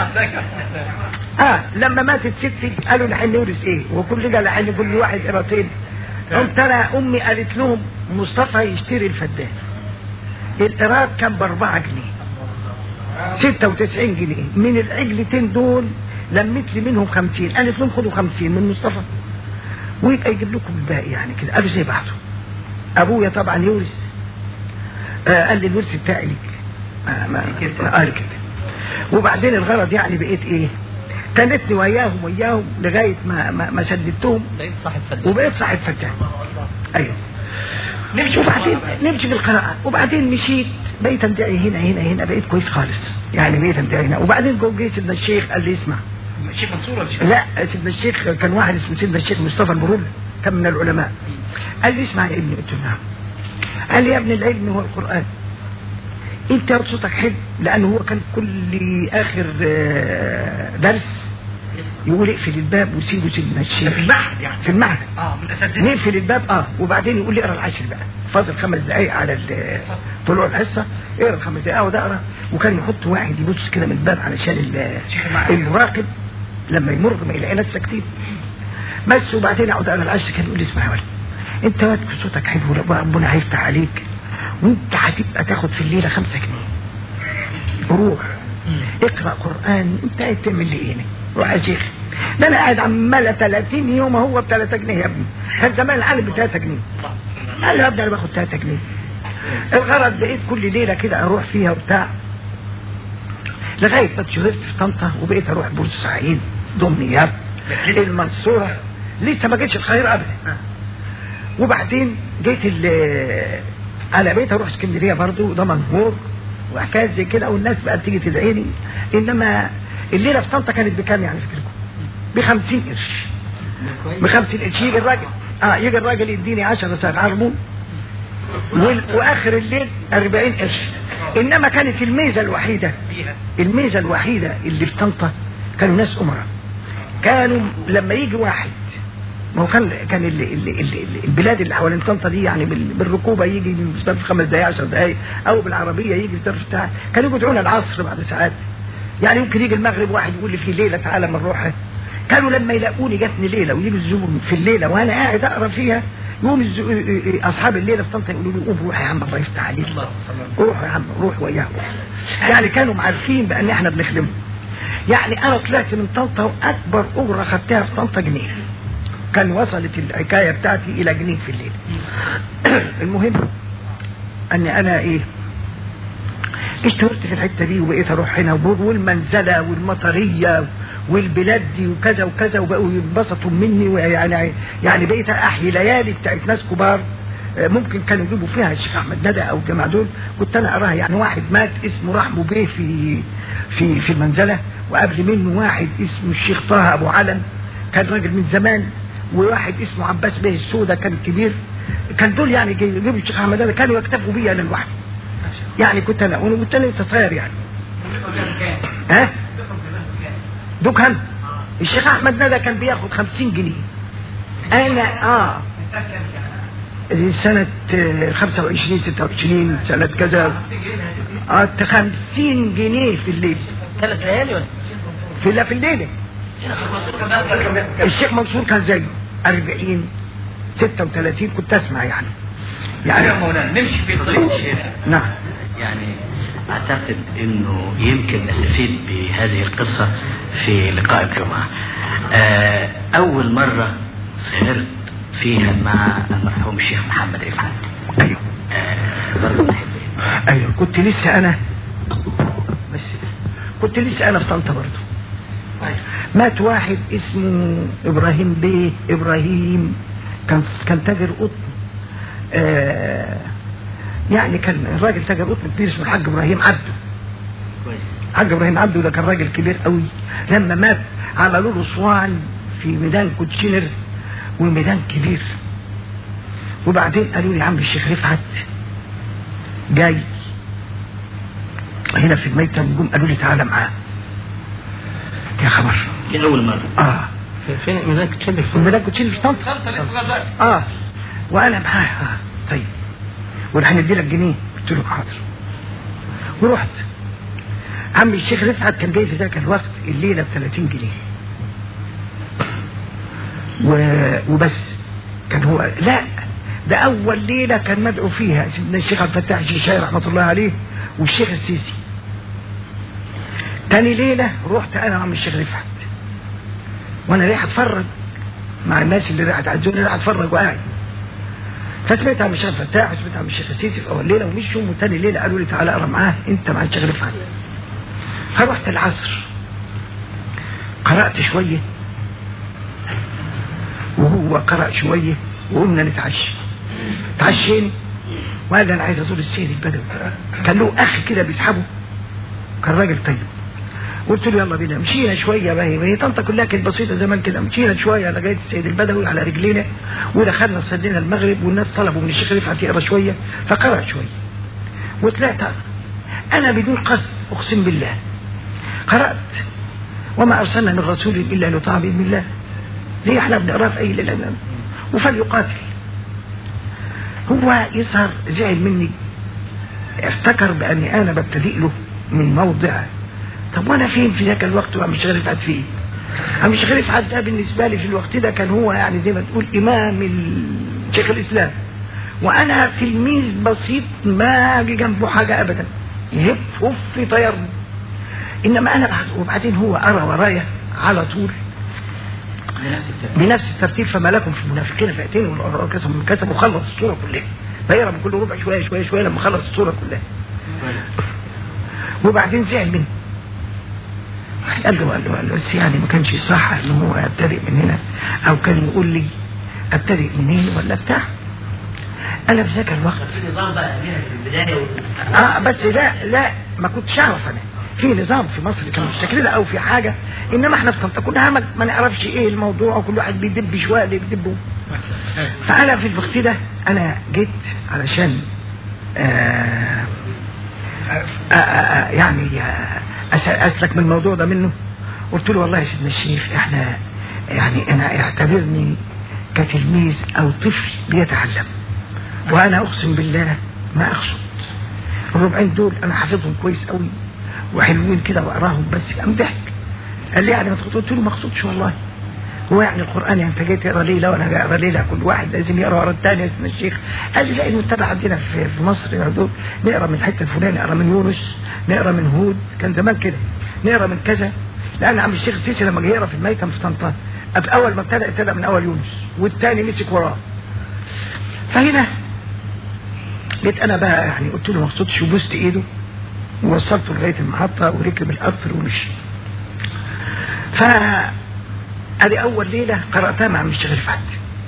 اه لما ماتت ستي قالوا لحين نورث ايه وكل ده لحين كل واحد قراطين. قمت انا امي قالت لهم مصطفى يشتري الفدان القراط كان باربعة جنيه ستة وتسعين جنيه من العجلتين دول لميت لي منهم خمسين. قالت لهم خدوا خمسين من مصطفى ويبقى يجيب لكم الباقي يعني كده. قالوا زي بعضه. ابويا طبعا يورث آه قال لي الورث بتاعي ليك آه ما قال كده. وبعدين الغرض يعني بقيت ايه كانتني وياهم وياهم لغايه ما ما, ما سددتهم بقيت صاحب فدان وبقيت صاحب فدان. ايوه نمشي وبعدين نمشي بالقراءه. وبعدين مشيت بقيت ادعي هنا هنا هنا بقيت كويس خالص يعني بقيت ادعي هنا. وبعدين جيت سيدنا الشيخ قال لي اسمع الشيخ منصور ولا الشيخ لا سيدنا الشيخ كان واحد اسمه سيدنا الشيخ مصطفى البرول كان من العلماء. قال لي اسمع يا ابني. قلت له نعم. قال لي يا ابن العلم هو القران انت صوتك حلو لانه هو كان كل اخر درس يقول اقفل الباب وسيبه سيدنا الشيخ في المعهد يعني في المعهد اه من اساتذه نقفل الباب اه وبعدين يقول لي اقرا العشر بقى فاضل خمس دقايق على طلوع الحصه اقرا خمس دقايق اقعد اقرا. وكان يحط واحد يبص كده من الباب علشان المراقب لما يمر ما يلاقي ناس ساكتين بس. وبعدين اقعد اقرا العشر كان يقول لي اسمع يا ولد انت واد صوتك حلو ربنا هيفتح عليك وانت هتبقى تاخد في الليله خمسة جنيه روح اقرا قران انت قاعد تعمل لي ايه روح يا شيخ ده انا قاعد عماله ثلاثين يوم هو ب ثلاثة جنيه يا ابني كان زمان العالم ب ثلاثة جنيه. قال له ابدا انا باخد ثلاثة جنيه. الغرض بقيت كل ليله كده اروح فيها وبتاع لغايه ما اتشهرت في طنطا وبقيت اروح بورسعيد دمياط المنصورة لسه ما جيتش القاهرة ابدا. وبعدين جيت على بيت اروح اسكندرية برضو ده منهور وحكايات زي كده، والناس بقى تيجي تدعيني. انما الليلة في طنطا كانت بكام يعني فكركم؟ بخمسين قرش. بخمسين قرش يجي الراجل اه يجي الراجل يديني عشرة ساعة عربون، واخر الليل اربعين قرش. انما كانت الميزة الوحيدة الميزة الوحيدة اللي في طنطا كانوا ناس امراء. كانوا لما يجي واحد، ما هو كان كان ال ال ال البلاد اللي حوالين طنطا دي يعني بالركوبه يجي في خمس دقائق عشر دقائق، او بالعربيه يجي في بتاع. كانوا يجوا يدعونا العصر بعد ساعات، يعني يمكن يجي المغرب واحد يقول لي في ليله تعالى ما نروحها. كانوا لما يلاقوني جاتني ليله ويجي الزبون في الليله وانا قاعد اقرا فيها، يقوم اصحاب الليله في طنطا يقولوا لي قوم روح يا عم الله يفتح عليك، روح يا عم روح وياهم. يعني كانوا عارفين بان احنا بنخدمهم. يعني انا طلعت من طنطا واكبر اجره خدتها في طنطا جنيه. كان وصلت الحكايه بتاعتي الى جنيه في الليل. المهم ان انا ايه اشتهرت في الحته دي، وبقيت اروح هنا والمنزله والمطريه والبلاد دي وكذا وكذا، وبقوا ينبسطوا مني. ويعني يعني بقيت احيي ليالي بتاعت ناس كبار ممكن كانوا يجيبوا فيها الشيخ احمد ندى او الجماعه دول، كنت انا اراها. يعني واحد مات اسمه رحمه بيه في في في المنزله، وقبل منه واحد اسمه الشيخ طه ابو علم كان راجل من زمان، وواحد اسمه عباس بيه السودة كان كبير. كان دول يعني جيبوا الشيخ احمد ندى كانوا يكتفوا بي انا لوحدي. يعني كنت انا وكنت انا لسه صغير يعني. ها دكان الشيخ احمد ندى كان بياخد خمسين جنيه. انا اه سنة خمسة وعشرين ستة وعشرين سنة كذا اه خمسين جنيه في الليل. ثلاث ليالي ولا في لا في الليلة. الشيخ منصور كان زيه أربعين ستة وثلاثين كنت اسمع يعني. يعني مولانا نمشي في طريق الشيخ. نعم. يعني اعتقد انه يمكن نستفيد بهذه القصة في لقاء الجمعة. اول مرة سهرت فيها مع المرحوم الشيخ محمد رفعت. ايوه برضه ايوه كنت لسه انا بس كنت لسه انا في طنطا برضه. مات واحد اسمه ابراهيم بيه ابراهيم، كان كان تاجر قطن. آه يعني كان الراجل تاجر قطن كبير اسمه الحاج ابراهيم عبده. كويس. الحاج ابراهيم عبده ده كان راجل كبير قوي. لما مات عملوا له اسوان في ميدان كوتشينر، والميدان كبير. وبعدين قالوا لي يا عم الشيخ رفعت جاي هنا في الميتم، جم قالوا لي تعالى معاه. يا خبر دي اول مره. اه فين ميدان كوتشينر؟ في ميدان كوتشينر في طنطا. اه وانا معاه. اه طيب وراح ندي لك جنيه. قلت له حاضر. ورحت. عم الشيخ رفعت كان جاي في ذاك الوقت الليله ب ثلاثين جنيه وبس. كان هو لا ده اول ليله كان مدعو فيها سيدنا الشيخ عبد الفتاح الشيشاي رحمه الله عليه والشيخ السيسي. تاني ليله رحت انا وعم الشيخ رفعت، وانا رايح اتفرج مع الناس اللي رايحه تعزوني، رايح اتفرج وقاعد. فسمعت عم الشيخ عبد الفتاح وسمعت عم الشيخ السيسي في اول ليله ومشوا، وتاني ليله قالوا لي تعالى اقرا معاه انت مع الشيخ رفعت. فرحت العصر قرات شويه وهو قرأ شوية، وقمنا نتعشى. تعشين وقال لي انا عايز ازور السيد البدوي. كان له اخ كده بيسحبه، كان راجل طيب. قلت له يلا بينا. مشينا شويه بقى، هي طنطا كلها كانت بسيطه زمان كده. مشينا شويه لغايه السيد البدوي على رجلينا، ودخلنا صلينا المغرب، والناس طلبوا من الشيخ رفعت يقرا شويه، فقرأ شويه وطلعت انا بدون قصد اقسم بالله. قرأت وما ارسلنا من رسول الا ليطاع باذن الله، زي احنا بنقراه في اي ليله وفليقاتل. هو يظهر زعل مني، افتكر باني انا ببتدئ له من موضع. طب وانا فين في ذاك الوقت وعم الشيخ رفعت فيه؟ عم الشيخ رفعت ده بالنسبه لي في الوقت ده كان هو يعني زي ما تقول امام شيخ الاسلام، وانا تلميذ بسيط ما اجي جنبه حاجه ابدا، يهف هف طيرني. انما انا بعد وبعدين هو ارى ورايا على طول بنفس الترتيب. فما لكم في المنافقين فئتين والقراء كسبوا كسبوا وخلص الصوره كلها، فيقرا من كل ربع شويه شويه شويه لما خلص الصوره كلها. وبعدين زعل مني، قال له قال له قال له بس يعني ما كانش صح ان هو ابتدئ من هنا او كان يقول لي ابتدئ منين ولا بتاع. انا في ذاك الوقت في نظام بقى من البدايه و... اه بس لا لا ما كنتش اعرف انا في نظام في مصر كان بالشكل ده او في حاجه، انما احنا في طنطا كنا ما, ما نعرفش ايه الموضوع وكل واحد بيدب شويه اللي بيدبه. فانا في الوقت ده انا جيت علشان آه آه آه يعني اسلك من الموضوع ده منه. قلت له والله يا سيدنا الشيخ احنا يعني انا اعتبرني كتلميذ او طفل بيتعلم، وانا اقسم بالله ما اقصد الربعين دول انا حافظهم كويس قوي وحلوين كده واقراهم بس قام ضحك. قال لي يعني ما تقصد؟ قلت له ما اقصدش والله. هو يعني القران يعني انت جاي تقرا ليله وانا جاي اقرا ليله؟ كل واحد لازم يقرا ورا الثاني يا سيدنا الشيخ. قال لي لا المتبع عندنا في, في مصر يا نقرا من الحته الفلانيه، نقرا من يونس، نقرا من هود، كان زمان كده نقرا من كذا. لان عم الشيخ السيسي لما جه يقرا في الميتم في طنطا اول ما ابتدى ابتدى من اول يونس والثاني مسك وراه. فهنا جيت انا بقى يعني قلت له ما اقصدش وبوست ايده ووصلته لغايه المحطه وركب القطر ومشي. ف ادي اول ليله قراتها مع عم الشيخ رفعت.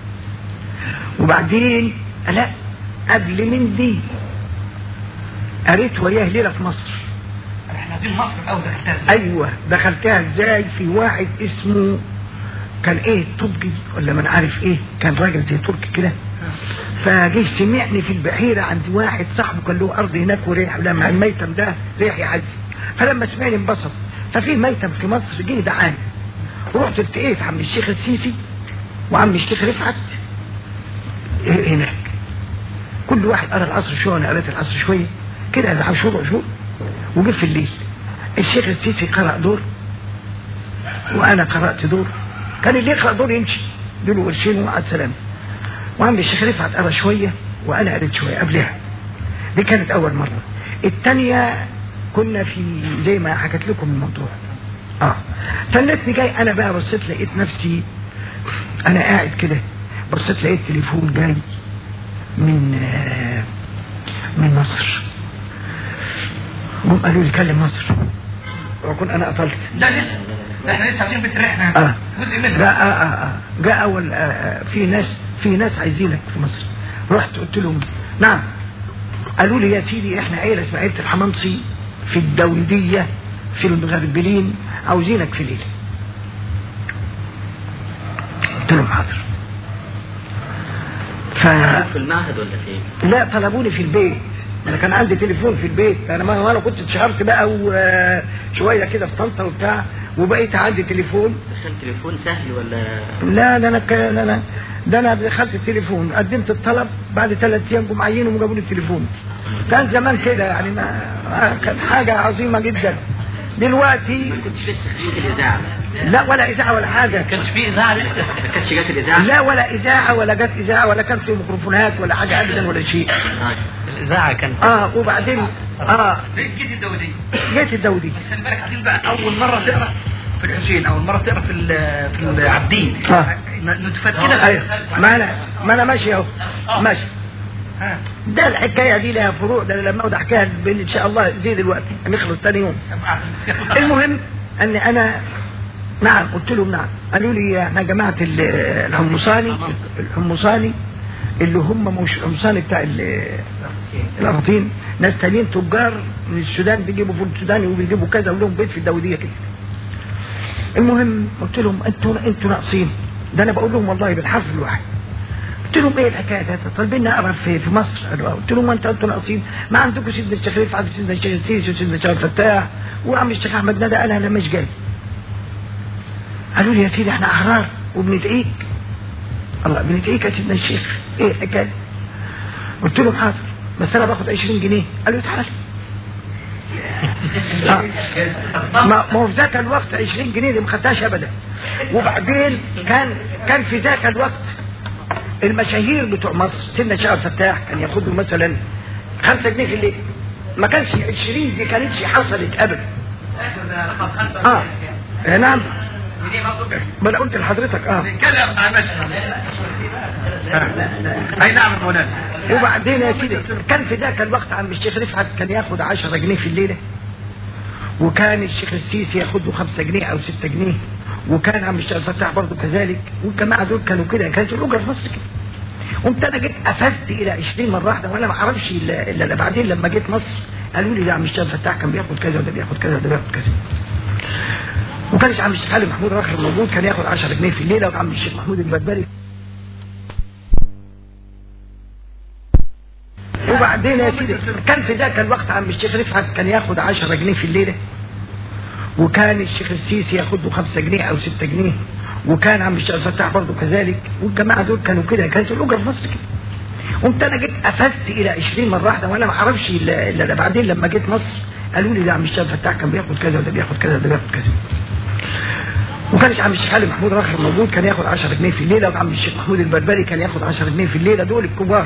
وبعدين لا قبل من دي قريت وياه ليله في مصر. احنا عايزين مصر الاول دخلتها ازاي؟ ايوه دخلتها ازاي؟ في واحد اسمه كان ايه تركي ولا من عارف ايه، كان راجل زي تركي كده. فجه سمعني في البحيره عند واحد صاحبه كان له ارض هناك وريح، لما الميتم ده ريح يعزي. فلما سمعني انبسط. ففي ميتم في مصر جه دعاني، رحت التقيت عم الشيخ السيسي وعم الشيخ رفعت هناك. كل واحد قرا العصر شويه وانا قريت العصر شويه كده على شروع شهور. وجه في الليل الشيخ السيسي قرأ دور وانا قرأت دور. كان اللي يقرأ دور يمشي دول قرشين ومع السلامه. وعم الشيخ رفعت قرأ شويه وانا قريت شويه قبلها. دي كانت اول مره. الثانيه كنا في زي ما حكيت لكم الموضوع. اه فلتني جاي انا بقى بصيت لقيت نفسي انا قاعد كده، بصيت لقيت تليفون جاي من آه من مصر. هم قالوا لي كلم مصر وكون انا قتلت. لا لسه ده احنا لسه عايزين بيت الرحله اه جزء منها. لا آه آه آه. جاء اول آه في ناس في ناس عايزينك في مصر. رحت قلت لهم نعم. قالوا لي يا سيدي احنا عيله اسمها عيله الحمنصي في الدولديه في المغربلين عاوزينك في ليله. قلت لهم حاضر. ف في المعهد ولا فين؟ لا طلبوني في البيت. انا كان عندي تليفون في البيت. انا ما انا كنت اتشهرت بقى وشويه كده في طنطا وبتاع وبقيت عندي تليفون. دخلت تليفون سهل ولا؟ لا ده انا كان انا ده انا دخلت التليفون قدمت الطلب بعد ثلاث ايام جم عينوا وجابوا لي التليفون. كان زمان كده يعني ما كان حاجه عظيمه جدا. دلوقتي ما كنتش لسه خريج الاذاعه. لا ولا اذاعه ولا حاجه. ما كانش في اذاعه لسه. ما كانتش جت الاذاعه. لا ولا اذاعه ولا جت اذاعه ولا كان في ميكروفونات ولا حاجه ابدا ولا شيء. الاذاعه كانت اه وبعدين اه جيت الدوديه. جيت الدوديه. بس خلي بالك عايزين بقى اول مره تقرا في الحسين، اول مره تقرا في في العابدين. اه نتفت كده. ايوه ما انا ما انا ماشي اهو ماشي. ده الحكايه دي لها فروع. ده لما اقعد احكيها ان شاء الله زي دلوقتي هنخلص ثاني يوم. المهم ان انا نعم قلت لهم نعم. قالوا لي احنا جماعه الحمصاني الحمصاني اللي هم مش الحمصاني بتاع الارطين، ناس تانيين تجار من السودان بيجيبوا فول سوداني وبيجيبوا كذا ولهم بيت في الدوديه كده. المهم قلت لهم انتوا انتوا ناقصين. ده انا بقول لهم والله بالحرف الواحد. قلت لهم ايه الحكايه ده؟ طالبين اقرا في في مصر. قلت لهم انتوا انتوا ناقصين، ما عندكم سيدنا الشيخ رفعت وسيدنا الشيخ السيسي وسيدنا الشيخ الفتاح وعم الشيخ احمد ندى. قال انا مش جاي. قالوا لي يا سيدي احنا احرار وبندعيك. الله بندعيك يا سيدنا الشيخ. ايه الحكايه؟ قلت لهم حاضر بس انا باخد عشرين جنيه. قالوا لي تعالى. ما هو في ذاك الوقت عشرين جنيه دي ما خدتهاش ابدا. وبعدين كان كان في ذاك الوقت المشاهير بتوع مصر سيدنا الشيخ الفتاح كان ياخدوا مثلا خمسة جنيه في الليل. ما كانش عشرين دي كانتش حصلت ابدا. اه نعم ما انا قلت لحضرتك اه نتكلم مع المشهد. اي نعم مولانا. وبعدين يا سيدي كان في ذاك الوقت عم الشيخ رفعت كان ياخد عشرة جنيه في الليله وكان الشيخ السيسي ياخد له خمسة جنيه او ستة جنيه، وكان عم الشيخ الفتاح برضه كذلك، والجماعه دول كانوا كده، كانت الاجره في مصر كده. قمت انا جيت قفزت الى عشرين مره واحده، وانا ما اعرفش الا الا بعدين لما جيت مصر قالوا لي ده عم الشيخ الفتاح كان بياخد كذا وده بياخد كذا وده بياخد كذا. وكانش عم الشيخ علي محمود راخر موجود كان ياخد عشرة جنيه في الليله، وعم الشيخ محمود البدبري. وبعدين يا سيدي كان في ذاك الوقت عم الشيخ رفعت كان ياخد عشرة جنيه في الليله، وكان الشيخ السيسي ياخد له خمسة جنيه او ستة جنيه، وكان عم الشيخ الفتاح برضه كذلك، والجماعه دول كانوا كده، كانت الاجره في مصر كده. قمت انا جيت قفزت الى عشرين مره واحده، وانا ما اعرفش الا الا بعدين لما جيت مصر قالوا لي ده عم الشيخ الفتاح كان بياخد كذا وده بياخد كذا وده بياخد كذا. وكانش عم الشيخ علي محمود راخر موجود كان ياخد عشرة جنيه في الليله، وعم الشيخ محمود البدبري كان ياخد عشرة جنيه في الليله، دول الكبار.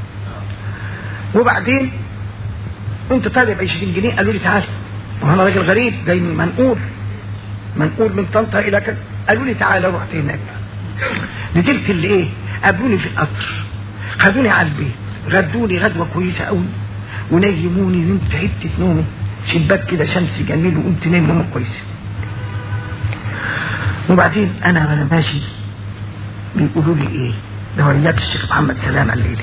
وبعدين قمت طالب عشرين جنيه، قالوا لي تعال، وانا راجل غريب جاي من منقول منقول من طنطا الى كذا، قالوا لي تعال رحت هناك. نزلت اللي ايه قابلوني في القطر، خدوني على البيت، غدوني غدوه كويسه قوي، ونيموني، نمت حته نومي، شباك كده شمس جميل، وقمت نايم نومه كويسه. وبعدين انا وانا ماشي بيقولوا لي ايه ده وياك الشيخ محمد سلامه الليله.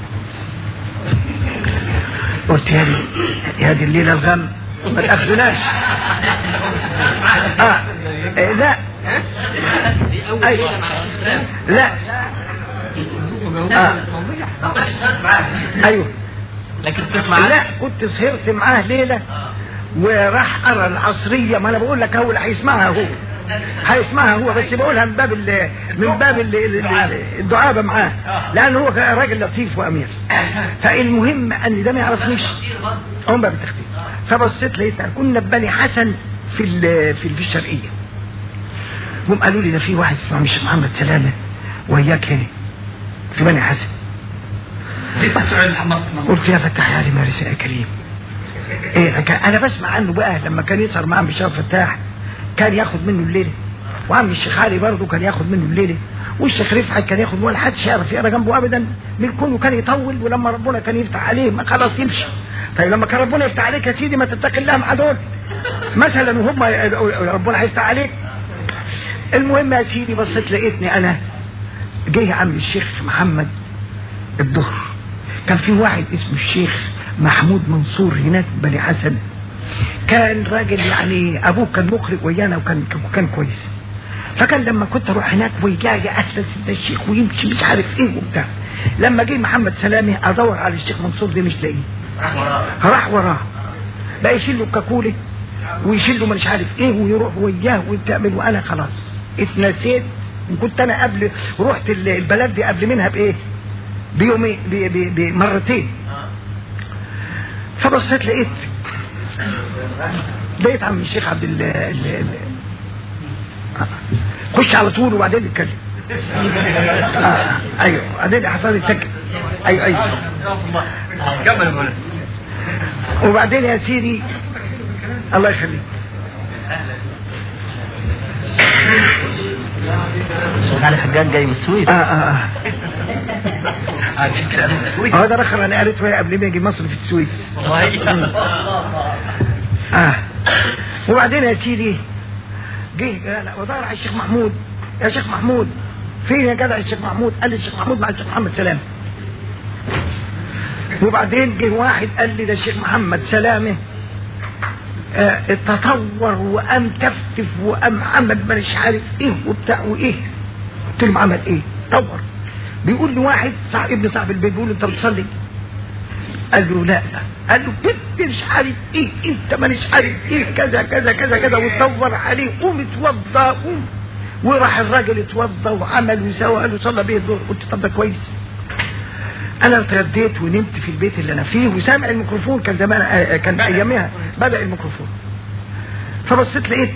قلت يا دي يا دي الليله الغم ما تاخذناش. اه إيه لا أيوة. لا آه. ايوه لكن تسمع لا كنت سهرت معاه ليله وراح ارى العصريه، ما انا بقول لك هو اللي هيسمعها هو هيسمعها هو بس بقولها من باب ال من باب ال الدعابه معاه، لان هو راجل لطيف وامير. فالمهم ان ده ما يعرفنيش هم باب التخفيف. فبصيت لقيت كنا ببني حسن في في في الشرقيه، هم قالوا لي ده في واحد اسمه الشيخ محمد سلامه وياك هنا في بني حسن. قلت يا فتاح يا علي مارس يا كريم ايه انا بسمع عنه بقى لما كان يسهر مع عم الشيخ فتاح كان ياخد منه الليله، وعم الشيخ علي برضه كان ياخد منه الليله، والشيخ رفعت كان ياخد، ولا حدش يعرف يقرا جنبه ابدا من كونه، كان يطول، ولما ربنا كان يفتح عليه ما خلاص يمشي. طيب لما كان ربنا يفتح عليك يا سيدي ما تتقي الله مع دول مثلا، وهم ربنا هيفتح عليك. المهم يا سيدي بصيت لقيتني انا جاي عم الشيخ محمد الظهر، كان في واحد اسمه الشيخ محمود منصور هناك بني حسن، كان راجل يعني ابوه كان مقرئ ويانا وكان كان كويس. فكان لما كنت اروح هناك ويجي اهلا سيدنا الشيخ ويمشي مش عارف ايه وبتاع. لما جه محمد سلامه ادور على الشيخ منصور ده مش لاقيه، راح وراه بقى يشيل له كاكولي ويشيل له مش عارف ايه ويروح وياه ويتعمل، وانا خلاص اتنسيت. وكنت انا قبل رحت البلد دي قبل منها بايه بيومين بمرتين. فبصيت لقيت لقيت عم الشيخ عبد ال ال خش على طول وبعدين نتكلم. آه. ايوه بعدين حصل يتسكت. ايوه ايوه كمل. وبعدين يا سيدي الله يخليك علي حجاج جاي من السويس. اه اه اه ده رخر انا قريت وهي قبل ما يجي مصر في السويس. اه وبعدين يا سيدي جه ودور على الشيخ محمود، يا شيخ محمود فين يا جدع الشيخ محمود؟ قال لي الشيخ محمود مع الشيخ محمد سلامه. وبعدين جه واحد قال لي ده الشيخ محمد سلامه اه تطور وقام تفتف وقام عمل مش عارف ايه وبتاع وايه. قلت له عمل ايه؟ طور. بيقول لي واحد صاحب ابن صاحب البيت بيقول له انت بتصلي؟ قال له لا. قال له كنت مش عارف ايه انت ما مش عارف ايه كذا كذا كذا كذا، وتدور عليه قوم اتوضى قوم. وراح الراجل اتوضى وعمل وسوى، قال له صلى بيه الظهر. قلت طب ده كويس. انا اتغديت ونمت في البيت اللي انا فيه وسامع الميكروفون، كان زمان كان ايامها بدا الميكروفون. فبصيت لقيت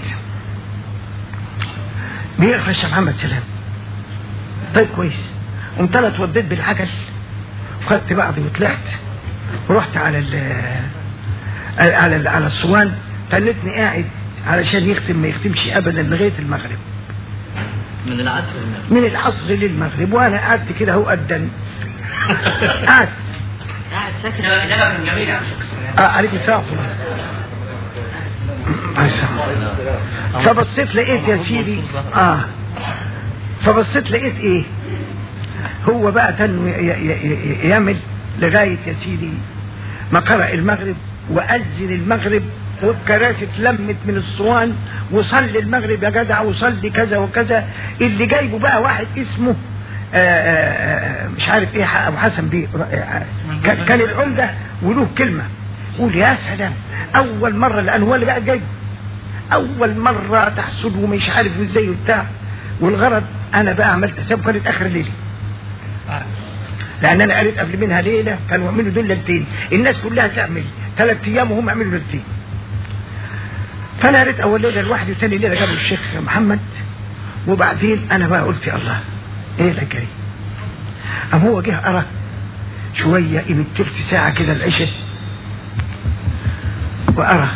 بيقرا الشيخ محمد سلام. طيب كويس. قمت انا اتوديت بالعجل وخدت بعضي وطلعت ورحت على ال على ال على الصوان. تنتني قاعد علشان يختم ما يختمش ابدا لغايه المغرب، من العصر من العصر للمغرب، وانا قعدت كده اهو قدن قعدت قاعد ساكت. ده كان جميل يا اه عليك السلام. فبصيت لقيت يا سيدي اه فبصيت لقيت ايه هو بقى تنو يعمل لغاية يا سيدي ما قرأ المغرب وأذن المغرب والكراسي اتلمت من الصوان وصلي المغرب يا جدع وصلي كذا وكذا. اللي جايبه بقى واحد اسمه آآ آآ مش عارف ايه ابو حسن بيه كان العمدة وله كلمة قول يا سلام اول مرة لان هو اللي بقى جايبه اول مرة تحصل ومش عارف ازاي وبتاع. والغرض انا بقى عملت حساب كانت اخر ليلة لان انا قريت قبل منها ليلة كانوا يعملوا دول ليلتين الناس كلها تعمل ثلاث ايام وهم عملوا ليلتين. فانا قريت اول ليلة لوحدي وثاني ليلة جابوا الشيخ محمد. وبعدين انا بقى قلت يا الله ايه ده جاي ام هو جه ارى شوية قيمة تلت ساعة كده العشاء وارى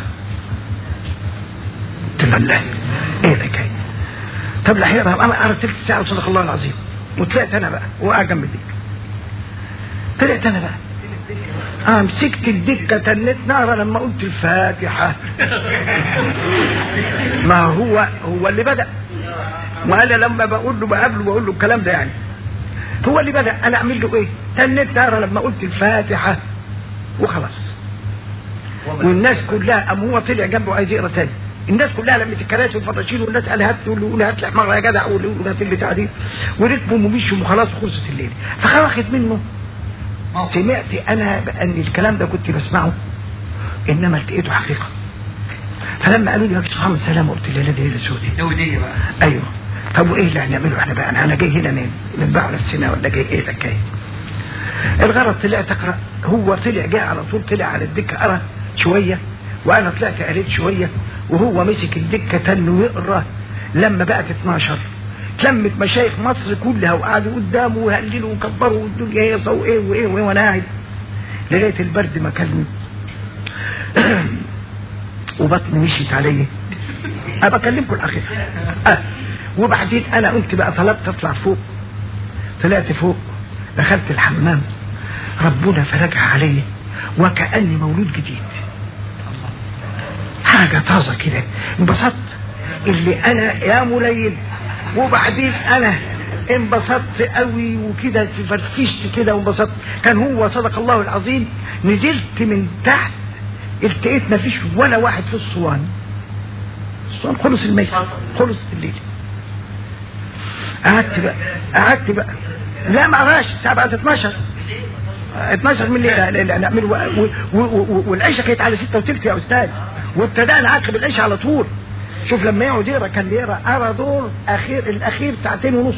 قلت له الله ايه ده جاي طب لحيرها انا ارى تلت ساعة وصدق الله العظيم. وطلعت انا بقى وقع جنب الدكة طلعت انا بقى اه مسكت الدكة تنت نارا لما قلت الفاتحة. ما هو هو اللي بدأ وانا لما بقول له بقابله بقول له الكلام ده يعني هو اللي بدأ انا اعمل له ايه تنت نارا لما قلت الفاتحة وخلاص. والناس كلها ام هو طلع جنبه عايز يقرا تاني الناس كلها لمت الكراسي والفراشين والناس قال هات تقول له هات لك مره يا جدع قول له هات البتاع دي وركبوا ومشوا وخلاص وخلصت الليله. فواخد منه سمعت انا بان الكلام ده كنت بسمعه انما لقيته حقيقه. فلما قالوا لي يا محمد سلام قلت له لا دي ليله سوداء دي بقى ايوه. طب وايه اللي هنعمله احنا بقى انا جاي هنا نتبع نفسنا ولا جاي ايه الحكايه. الغرض طلع تقرا هو طلع جاء على طول طلع على الدكه قرا شويه وانا طلعت قريت شويه وهو مسك الدكه تنه يقرا. لما بقت اتناشر تلمت مشايخ مصر كلها وقعدوا قدامه وهللوا وكبروا والدنيا هي وايه وايه وايه وانا قاعد لغايه البرد ما كلمني وبطني مشيت عليا. ابقى اكلمكم الاخير أه. وبعدين انا قلت بقى طلبت اطلع فوق طلعت فوق دخلت الحمام ربنا فرجها عليا وكأني مولود جديد حاجة طازة كده انبسطت اللي انا يا مليل. وبعدين انا انبسطت قوي وكده فرفشت كده وانبسطت. كان هو صدق الله العظيم نزلت من تحت التقيت ما فيش ولا واحد في الصوان الصوان خلص الميت خلص الليل. قعدت بقى قعدت بقى لا ما عراش الساعة بقت اتناشر اتناشر من الليل نعمل والعيشة كانت على ستة وتلت يا استاذ وابتدأنا عقب العيشة على طول. شوف لما يقعد يقرا كان بيقرا ارى دور اخير الاخير ساعتين ونص.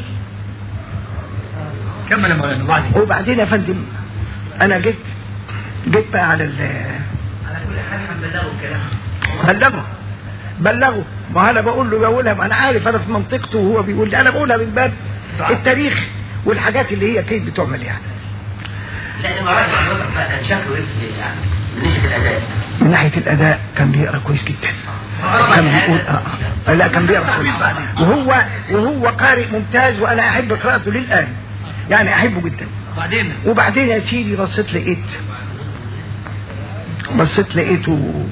كمل يا مولانا وبعدين وبعدين يا فندم انا جيت جيت بقى على ال على كل حال هنبلغه الكلام بلغه بلغه ما انا بقول له بقولها ما انا عارف انا في منطقته وهو بيقول لي انا بقولها من باب التاريخ والحاجات اللي هي كيف بتعمل يعني. لا ما راجع حضرتك بقى كان شكله ايه يعني من ناحيه الاداء من ناحيه الاداء كان بيقرا كويس جدا كان بيقول اه لا كان بيقرا كويس وهو وهو قارئ ممتاز وانا احب قراءته للان يعني احبه جدا. وبعدين وبعدين يا سيدي بصيت لقيت بصيت لقيته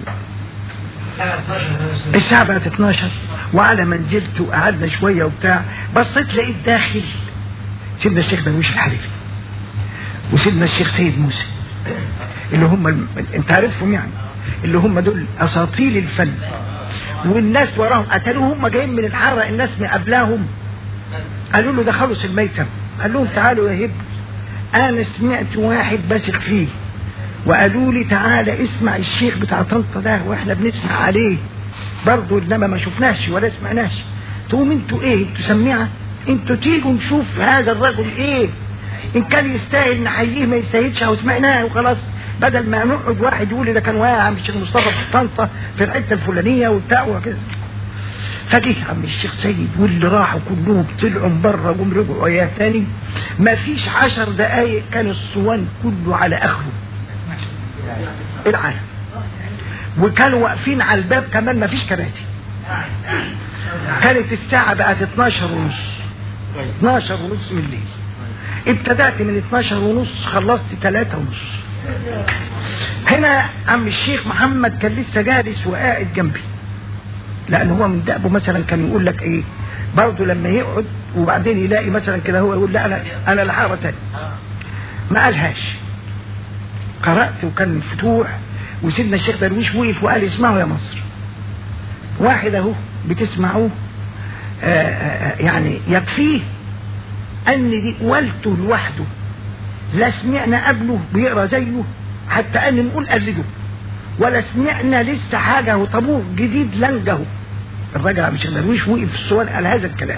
الساعة بقت اتناشر وعلى ما نزلت وقعدنا شوية وبتاع بصيت لقيت داخل سيدنا الشيخ درويش الحريري وسيدنا الشيخ سيد موسى اللي هم الم... انت عارفهم يعني اللي هم دول اساطيل الفن والناس وراهم قتلوهم هم جايين من الحرة الناس من قبلهم قالوا له ده خلص الميتم قال لهم تعالوا يا هب انا سمعت واحد بثق فيه وقالوا لي تعالى اسمع الشيخ بتاع طنطا ده واحنا بنسمع عليه برضه انما ما شفناش ولا سمعناش. تقوم انتوا ايه انتوا سميعه انتوا تيجوا نشوف هذا الرجل ايه ان كان يستاهل نحييه ما يستاهلش او سمعناه وخلاص بدل ما نقعد واحد يقول لي ده كان واقع عم الشيخ مصطفى في طنطا في الحته الفلانيه وبتاع وكده. فجه عم الشيخ سيد واللي راحوا كلهم طلعوا بره وقوم رجعوا اياه تاني ما فيش عشر دقايق كان الصوان كله على اخره العالم وكانوا واقفين على الباب كمان ما فيش كراسي. كانت الساعة بقت اتناشر ونص اتناشر ونص من الليل ابتدأت من اتناشر ونص خلصت تلاتة ونص. هنا عم الشيخ محمد كان لسه جالس وقاعد جنبي لان هو من دأبه مثلا كان يقول لك ايه برضه لما يقعد وبعدين يلاقي مثلا كده هو يقول لا انا انا لحارة تاني، ما قالهاش. قرأت وكان فتوح وسيدنا الشيخ درويش وقف وقال اسمعوا يا مصر، واحد اهو بتسمعوه يعني يكفيه ان دي والته لوحده لا سمعنا قبله بيقرا زيه حتى ان نقول قلده، ولا سمعنا لسه حاجه وطابور جديد لنجه. الراجل عم الشيخ درويش وقف في الصوان قال هذا الكلام.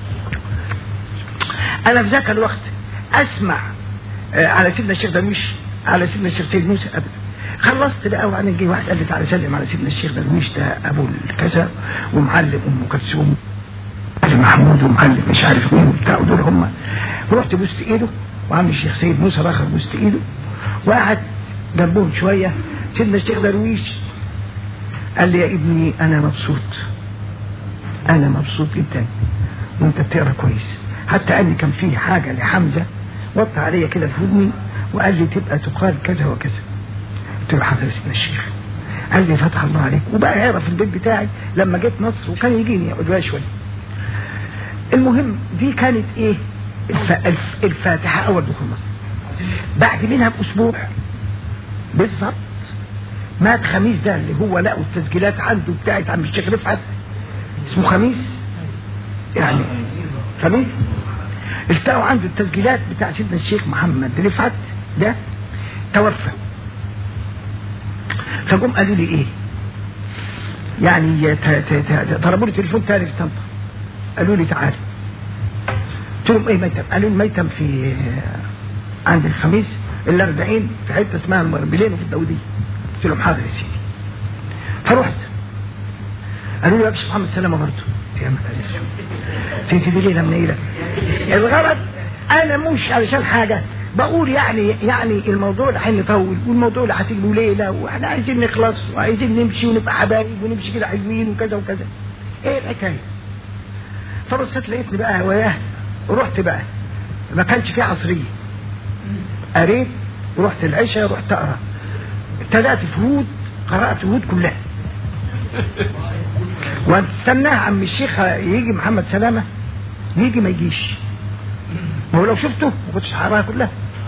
انا في ذاك الوقت اسمع على سيدنا الشيخ درويش على سيدنا الشيخ سيد موسى ابدا. خلصت بقى وبعدين جه واحد قال لي تعالى سلم على سيدنا الشيخ درويش ده ابو الكذا ومعلم ام كلثوم محمود ومعلم مش عارف مين وبتاع دول هم. ورحت بوست ايده وعم الشيخ سيد موسى راخر بوست ايده وقعد جنبهم شويه. سيدنا الشيخ درويش قال لي يا ابني انا مبسوط انا مبسوط جدا وانت بتقرا كويس. حتى قال لي كان فيه حاجه لحمزه وطى عليا كده في ودني وقال لي تبقى تقال كذا وكذا. قلت له حاضر يا سيدنا الشيخ. قال لي فتح الله عليك. وبقى يعرف البيت بتاعي لما جيت مصر وكان يجيني يقعد بقى شويه. المهم دي كانت ايه الف... الف... الفاتحه اول دخول مصر. بعد منها باسبوع بالظبط مات خميس ده اللي هو لقوا التسجيلات عنده بتاعت عم الشيخ رفعت اسمه خميس يعني خميس التقوا عنده التسجيلات بتاع سيدنا الشيخ محمد رفعت ده توفى. فقوم قالوا لي ايه يعني طلبوا لي تليفون تاني في طنطا قالوا لي تعالى. قلت لهم ايه ميتم؟ قالوا لي ميتم في عند الخميس الاربعين في حته اسمها مربلين وفي الداوديه. قلت لهم حاضر يا سيدي. فرحت قالوا لي اكشف محمد سلامه برضه. يا مدرس سيدي دي ليله منيله. الغرض انا مش علشان حاجه بقول يعني يعني الموضوع اللي هنطول والموضوع اللي هتيجي له ليله واحنا عايزين نخلص وعايزين نمشي ونبقى حبايب ونمشي كده حلوين وكذا وكذا. ايه الحكايه؟ فرصت لقيتني بقى وياه ورحت بقى ما كانش فيه عصريه قريت ورحت العشاء رحت اقرا ابتدات في هود قرات هود كلها واستناه عم الشيخ يجي محمد سلامه يجي ما يجيش. ما هو لو شفته ما كنتش هقراها كلها.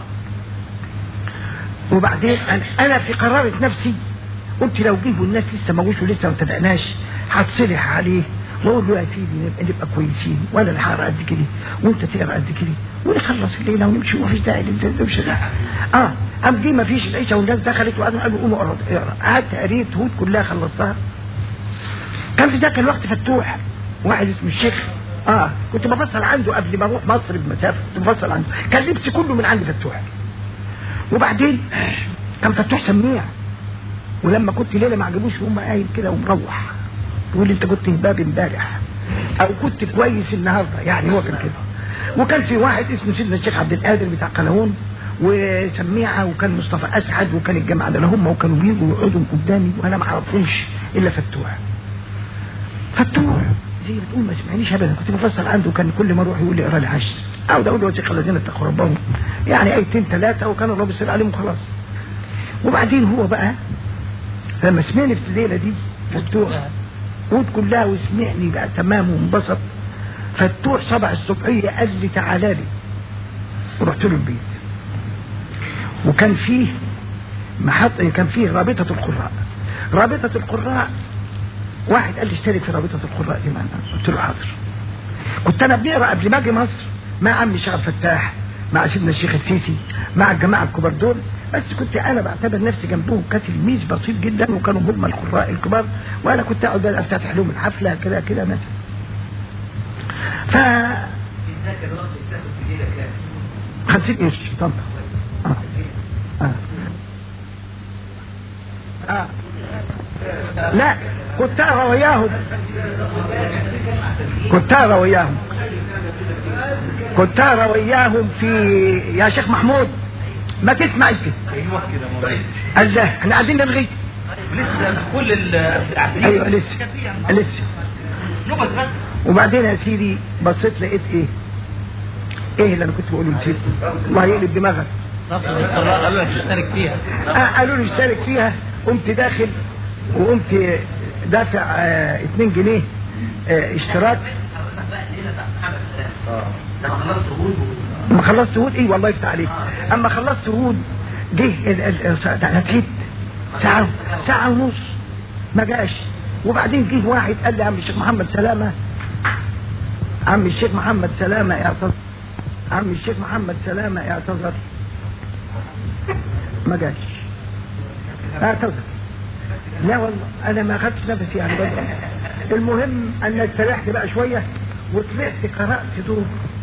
وبعدين انا في قرارة نفسي قلت لو جه والناس لسه ما جوش ولسه ما ابتدأناش هتصلح عليه واقول له يا سيدي نبقى نبقى كويسين وانا اللي هقرا قد كده وانت تقرا قد كده ونخلص الليله ونمشي ومفيش داعي للدوشه ده. اه قام جه ما فيش العيشه والناس دخلت وقعدوا قالوا قوموا اقرا. قعدت قريت هود كلها خلصتها. كان في ذاك الوقت فتوح واحد اسمه الشيخ اه كنت بفصل عنده قبل ما اروح مصر بمسافه كنت بفصل عنده كان لبسي كله من عند فتوح. وبعدين كان فتوح سميع ولما كنت ليله ما عجبوش وهم قايم كده ومروح يقول لي انت كنت هباب امبارح او كنت كويس النهارده يعني هو كان كده. وكان في واحد اسمه سيدنا الشيخ عبد القادر بتاع قلاوون وسميعه وكان مصطفى اسعد وكان الجماعه ده هم وكانوا بيجوا يقعدوا قدامي وانا ما اعرفهمش الا فتوح. فتوح زي ما تقول ما سمعنيش ابدا كنت بفصل عنده كان كل ما اروح يقول لي اقرا لي عشر او ده اقول له يا شيخ الذين اتقوا ربهم يعني ايتين ثلاثه وكان الله بيصير عليهم خلاص. وبعدين هو بقى لما سمعني في الليله دي فتوح قود كلها وسمعني بقى تمام وانبسط. فتوح صبع الصبحيه قال لي تعالى لي ورحت له البيت وكان فيه محط كان فيه رابطه القراء. رابطه القراء واحد قال لي اشترك في رابطه القراء دي معنا. قلت له حاضر. كنت انا بنقرا قبل ما اجي مصر مع عمي شغل فتاح مع سيدنا الشيخ السيسي مع الجماعه الكبار دول بس كنت انا بعتبر نفسي جنبهم كتلميذ بسيط جدا وكانوا هم القراء الكبار وانا كنت اقعد افتتح لهم الحفله كده كده مثلا. ف خمسين قرش في طنطا. اه اه اه لا كنت اقرا وياهم كنت اقرا وياهم كنت اقرا وياهم في يا شيخ محمود ما تسمع انت الله احنا قاعدين نلغي لسه كل ال ايوه لسه لسه. وبعدين يا سيدي بصيت لقيت ايه ايه اللي انا كنت بقوله نسيت الله يقلب دماغك. قالوا لك اشترك فيها اه قالوا لي اشترك فيها. قمت داخل وقمت دافع اه اتنين جنيه اه اشتراك. لما خلصت هود لما خلصت هود ايه والله يفتح عليك. اما خلصت هود جه هتفيد ساعة ساعة ونص ما جاش. وبعدين جه واحد قال لي عم الشيخ محمد سلامة عم الشيخ محمد سلامة اعتذر عم الشيخ محمد سلامة اعتذر ما جاش اعتذر. لا والله انا ما خدتش نفسي يعني بدري. المهم انك سرحت بقى شوية وطلعت قرأت دور